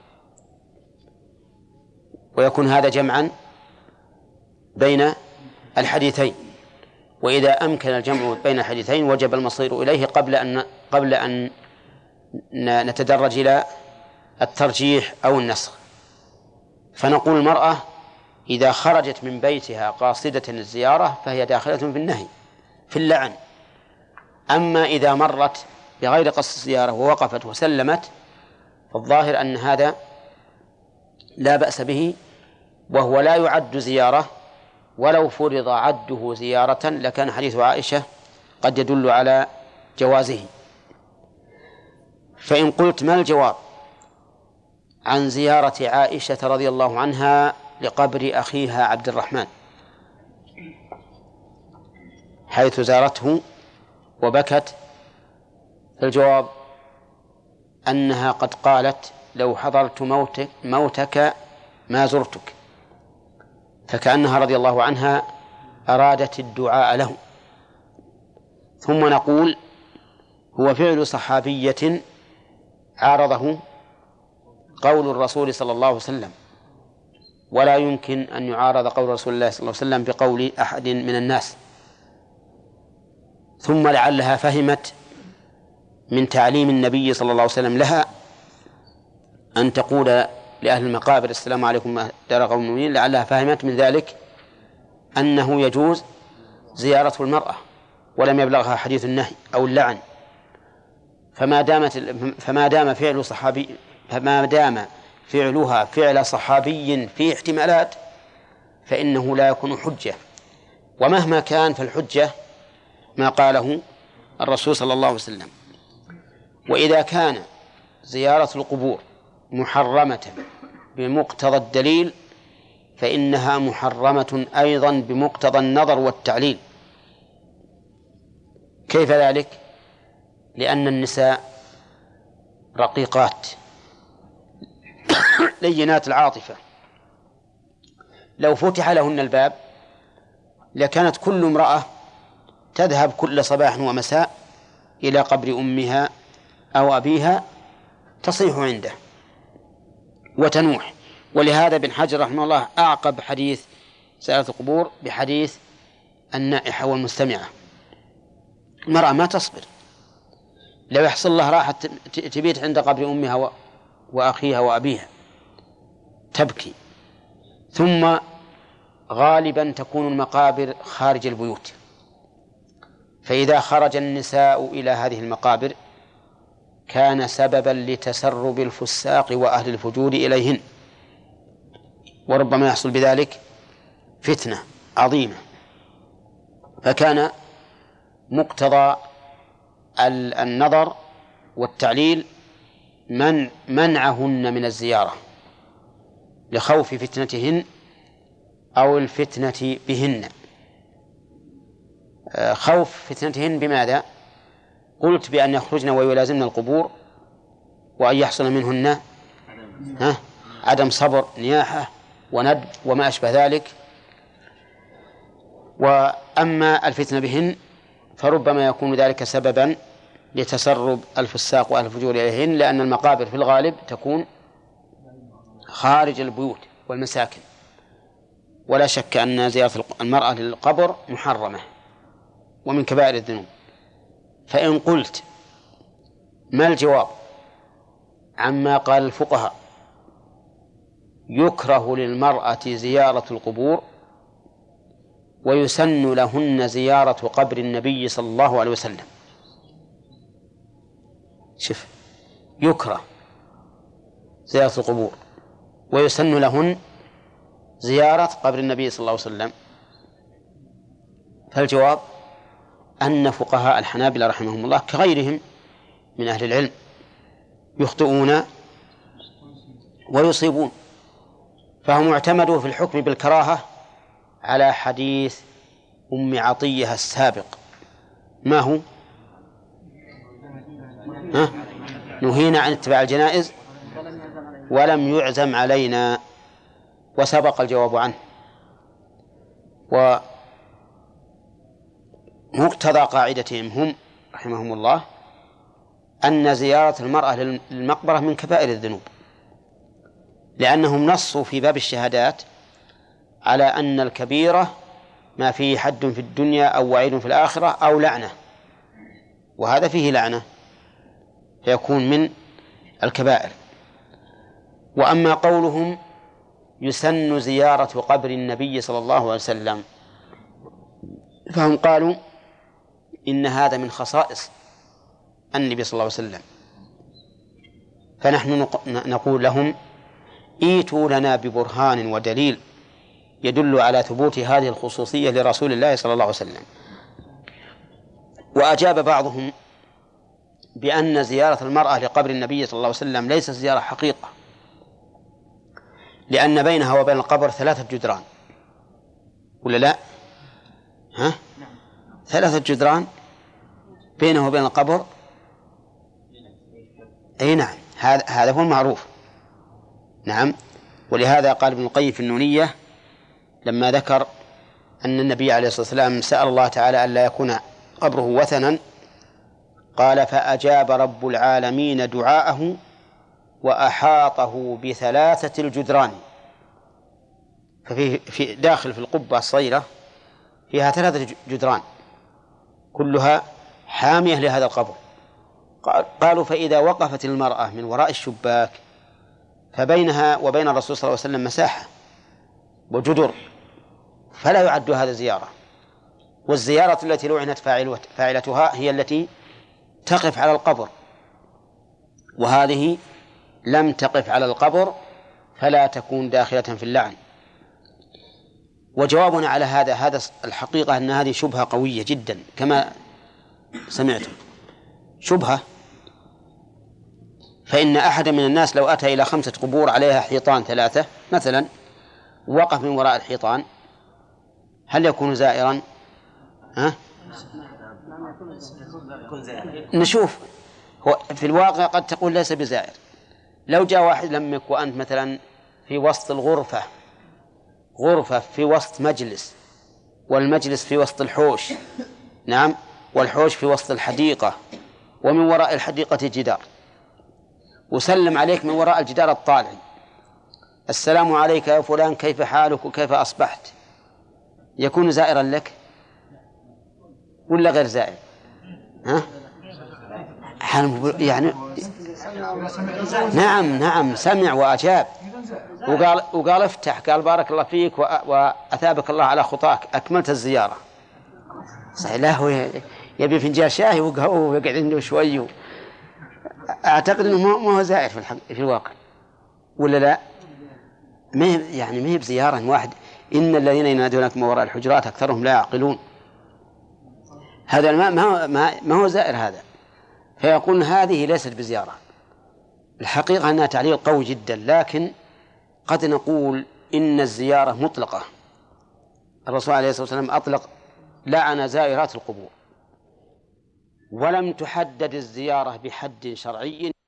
ويكون هذا جمعا بين الحديثين. وإذا أمكن الجمع بين الحديثين وجب المصير إليه قبل أن قبل أن نتدرج إلى الترجيح أو النسخ. فنقول المرأة إذا خرجت من بيتها قاصدة الزيارة فهي داخلة في النهي في اللعن. أما إذا مرت بغير قصد الزيارة ووقفت وسلمت فالظاهر أن هذا لا بأس به، وهو لا يعد زيارة، ولو فرض عده زيارة لكان حديث عائشة قد يدل على جوازه. فإن قلت ما الجواب عن زيارة عائشة رضي الله عنها لقبر أخيها عبد الرحمن حيث زارته وبكت؟ فالجواب أنها قد قالت لو حضرت موتك, موتك ما زرتك، فكأنها رضي الله عنها أرادت الدعاء له. ثم نقول هو فعل صحابية عارضه قول الرسول صلى الله عليه وسلم، ولا يمكن أن يعارض قول رسول الله صلى الله عليه وسلم بقول أحد من الناس. ثم لعلها فهمت من تعليم النبي صلى الله عليه وسلم لها أن تقول لأهل المقابر السلام عليكم دار قوم مؤمنين، لعلها فهمت من ذلك أنه يجوز زيارة المرأة ولم يبلغها حديث النهي أو اللعن. فما دامت فما دام فعل صحابي فما دام فعلها فعل صحابي في احتمالات فإنه لا يكون حجة، ومهما كان فالحجة ما قاله الرسول صلى الله عليه وسلم. وإذا كان زيارة القبور محرمة بمقتضى الدليل فإنها محرمة أيضا بمقتضى النظر والتعليل. كيف ذلك؟ لأن النساء رقيقات لينات العاطفة، لو فتح لهن الباب لكانت كل امرأة تذهب كل صباح ومساء إلى قبر أمها أو أبيها تصيح عنده وتنوح. ولهذا ابن حجر رحمه الله أعقب حديث زيارة القبور بحديث النائحة والمستمعة. المرأة ما تصبر، لو يحصل لها راحة تبيت عند قبر أمها وأخيها وأبيها تبكي. ثم غالبا تكون المقابر خارج البيوت، فإذا خرج النساء إلى هذه المقابر كان سببا لتسرب الفساق وأهل الفجور إليهن، وربما يحصل بذلك فتنة عظيمة. فكان مقتضى النظر والتعليل من منعهن من الزيارة لخوف فتنتهن أو الفتنة بهن. خوف فتنتهن بماذا؟ قلت بأن يخرجن ويلازمن القبور وأن يحصل منهن ها عدم صبر، نياحة وندب وما أشبه ذلك. وأما الفتنة بهن فربما يكون ذلك سببا لتسرب الفساق وأهل الفجور إليهن، لأن المقابر في الغالب تكون خارج البيوت والمساكن. ولا شك أن زيارة المرأة للقبر محرمة ومن كبائر الذنوب. فإن قلت ما الجواب عما قال الفقهاء يكره للمرأة زيارة القبور ويسن لهن زيارة قبر النبي صلى الله عليه وسلم؟ شوف، يكره زيارة القبور ويسن لهن زيارة قبر النبي صلى الله عليه وسلم. فالجواب أن فقهاء الحنابلة رحمهم الله كغيرهم من أهل العلم يخطئون ويصيبون، فهم اعتمدوا في الحكم بالكراهة على حديث أم عطية السابق. ما هو؟ ها؟ نهينا عن اتباع الجنائز ولم يعزم علينا، وسبق الجواب عنه. ومقتضى قاعدتهم هم رحمهم الله أن زيارة المرأة للمقبرة من كبائر الذنوب، لأنهم نصوا في باب الشهادات على أن الكبيرة ما فيه حد في الدنيا أو وعيد في الآخرة أو لعنة، وهذا فيه لعنة فيكون من الكبائر. وأما قولهم يسن زيارة قبر النبي صلى الله عليه وسلم فهم قالوا إن هذا من خصائص النبي صلى الله عليه وسلم، فنحن نقول لهم ايتوا لنا ببرهان ودليل يدل على ثبوت هذه الخصوصية لرسول الله صلى الله عليه وسلم. وأجاب بعضهم بأن زيارة المرأة لقبر النبي صلى الله عليه وسلم ليست زيارة حقيقة، لأن بينها وبين القبر ثلاثة جدران، ولا لا؟ ها؟ ثلاثة جدران بينه وبين القبر. أي نعم، هذا هذا هو المعروف. نعم، ولهذا قال ابن القيم في النونية لما ذكر أن النبي عليه الصلاة والسلام سأل الله تعالى ألا يكون قبره وثنا، قال فأجاب رب العالمين دعاءه وأحاطه بثلاثة الجدران. ففي في داخل في القبة الصغيرة فيها ثلاثة جدران كلها حامية لهذا القبر، قالوا فإذا وقفت المرأة من وراء الشباك فبينها وبين الرسول صلى الله عليه وسلم مساحة وجدر، فلا يعد هذا زيارة. والزيارة التي لعنت فاعلتها هي التي تقف على القبر، وهذه لم تقف على القبر فلا تكون داخلة في اللعن. وجوابنا على هذا هذا الحقيقة أن هذه شبهة قوية جدا كما سمعتم، شبهة. فإن أحد من الناس لو أتى إلى خمسة قبور عليها حيطان ثلاثة مثلا وقف من وراء الحيطان، هل يكون زائرا؟ ها؟ نشوف. هو في الواقع قد تقول ليس بزائر. لو جاء واحد لمك وأنت مثلا في وسط الغرفة، غرفة في وسط مجلس، والمجلس في وسط الحوش، نعم، والحوش في وسط الحديقة، ومن وراء الحديقة جدار، وسلم عليك من وراء الجدار الطالع: السلام عليك يا فلان، كيف حالك وكيف أصبحت؟ يكون زائرا لك ولا غير زائر؟ ها؟ يعني نعم نعم سمع وأجاب وقال وقال افتح، قال بارك الله فيك وأثابك الله على خطاك، أكملت الزيارة. صحيح، لا هو يبي فنجان شاي وقهوة ويقعد عنده شوي. أعتقد أنه ما هو زائر في الحق في الواقع، ولا لا؟ ما يعني ما هي بزيارة واحد. إن الذين ينادونك من وراء الحجرات أكثرهم لا يعقلون. هذا ما ما هو ما هو زائر هذا. فيقول هذه ليست بزيارة. الحقيقة أنها تعليل قوي جدا، لكن قد نقول إن الزيارة مطلقة. الرسول عليه الصلاة والسلام أطلق لعن زائرات القبور، ولم تحدد الزيارة بحد شرعي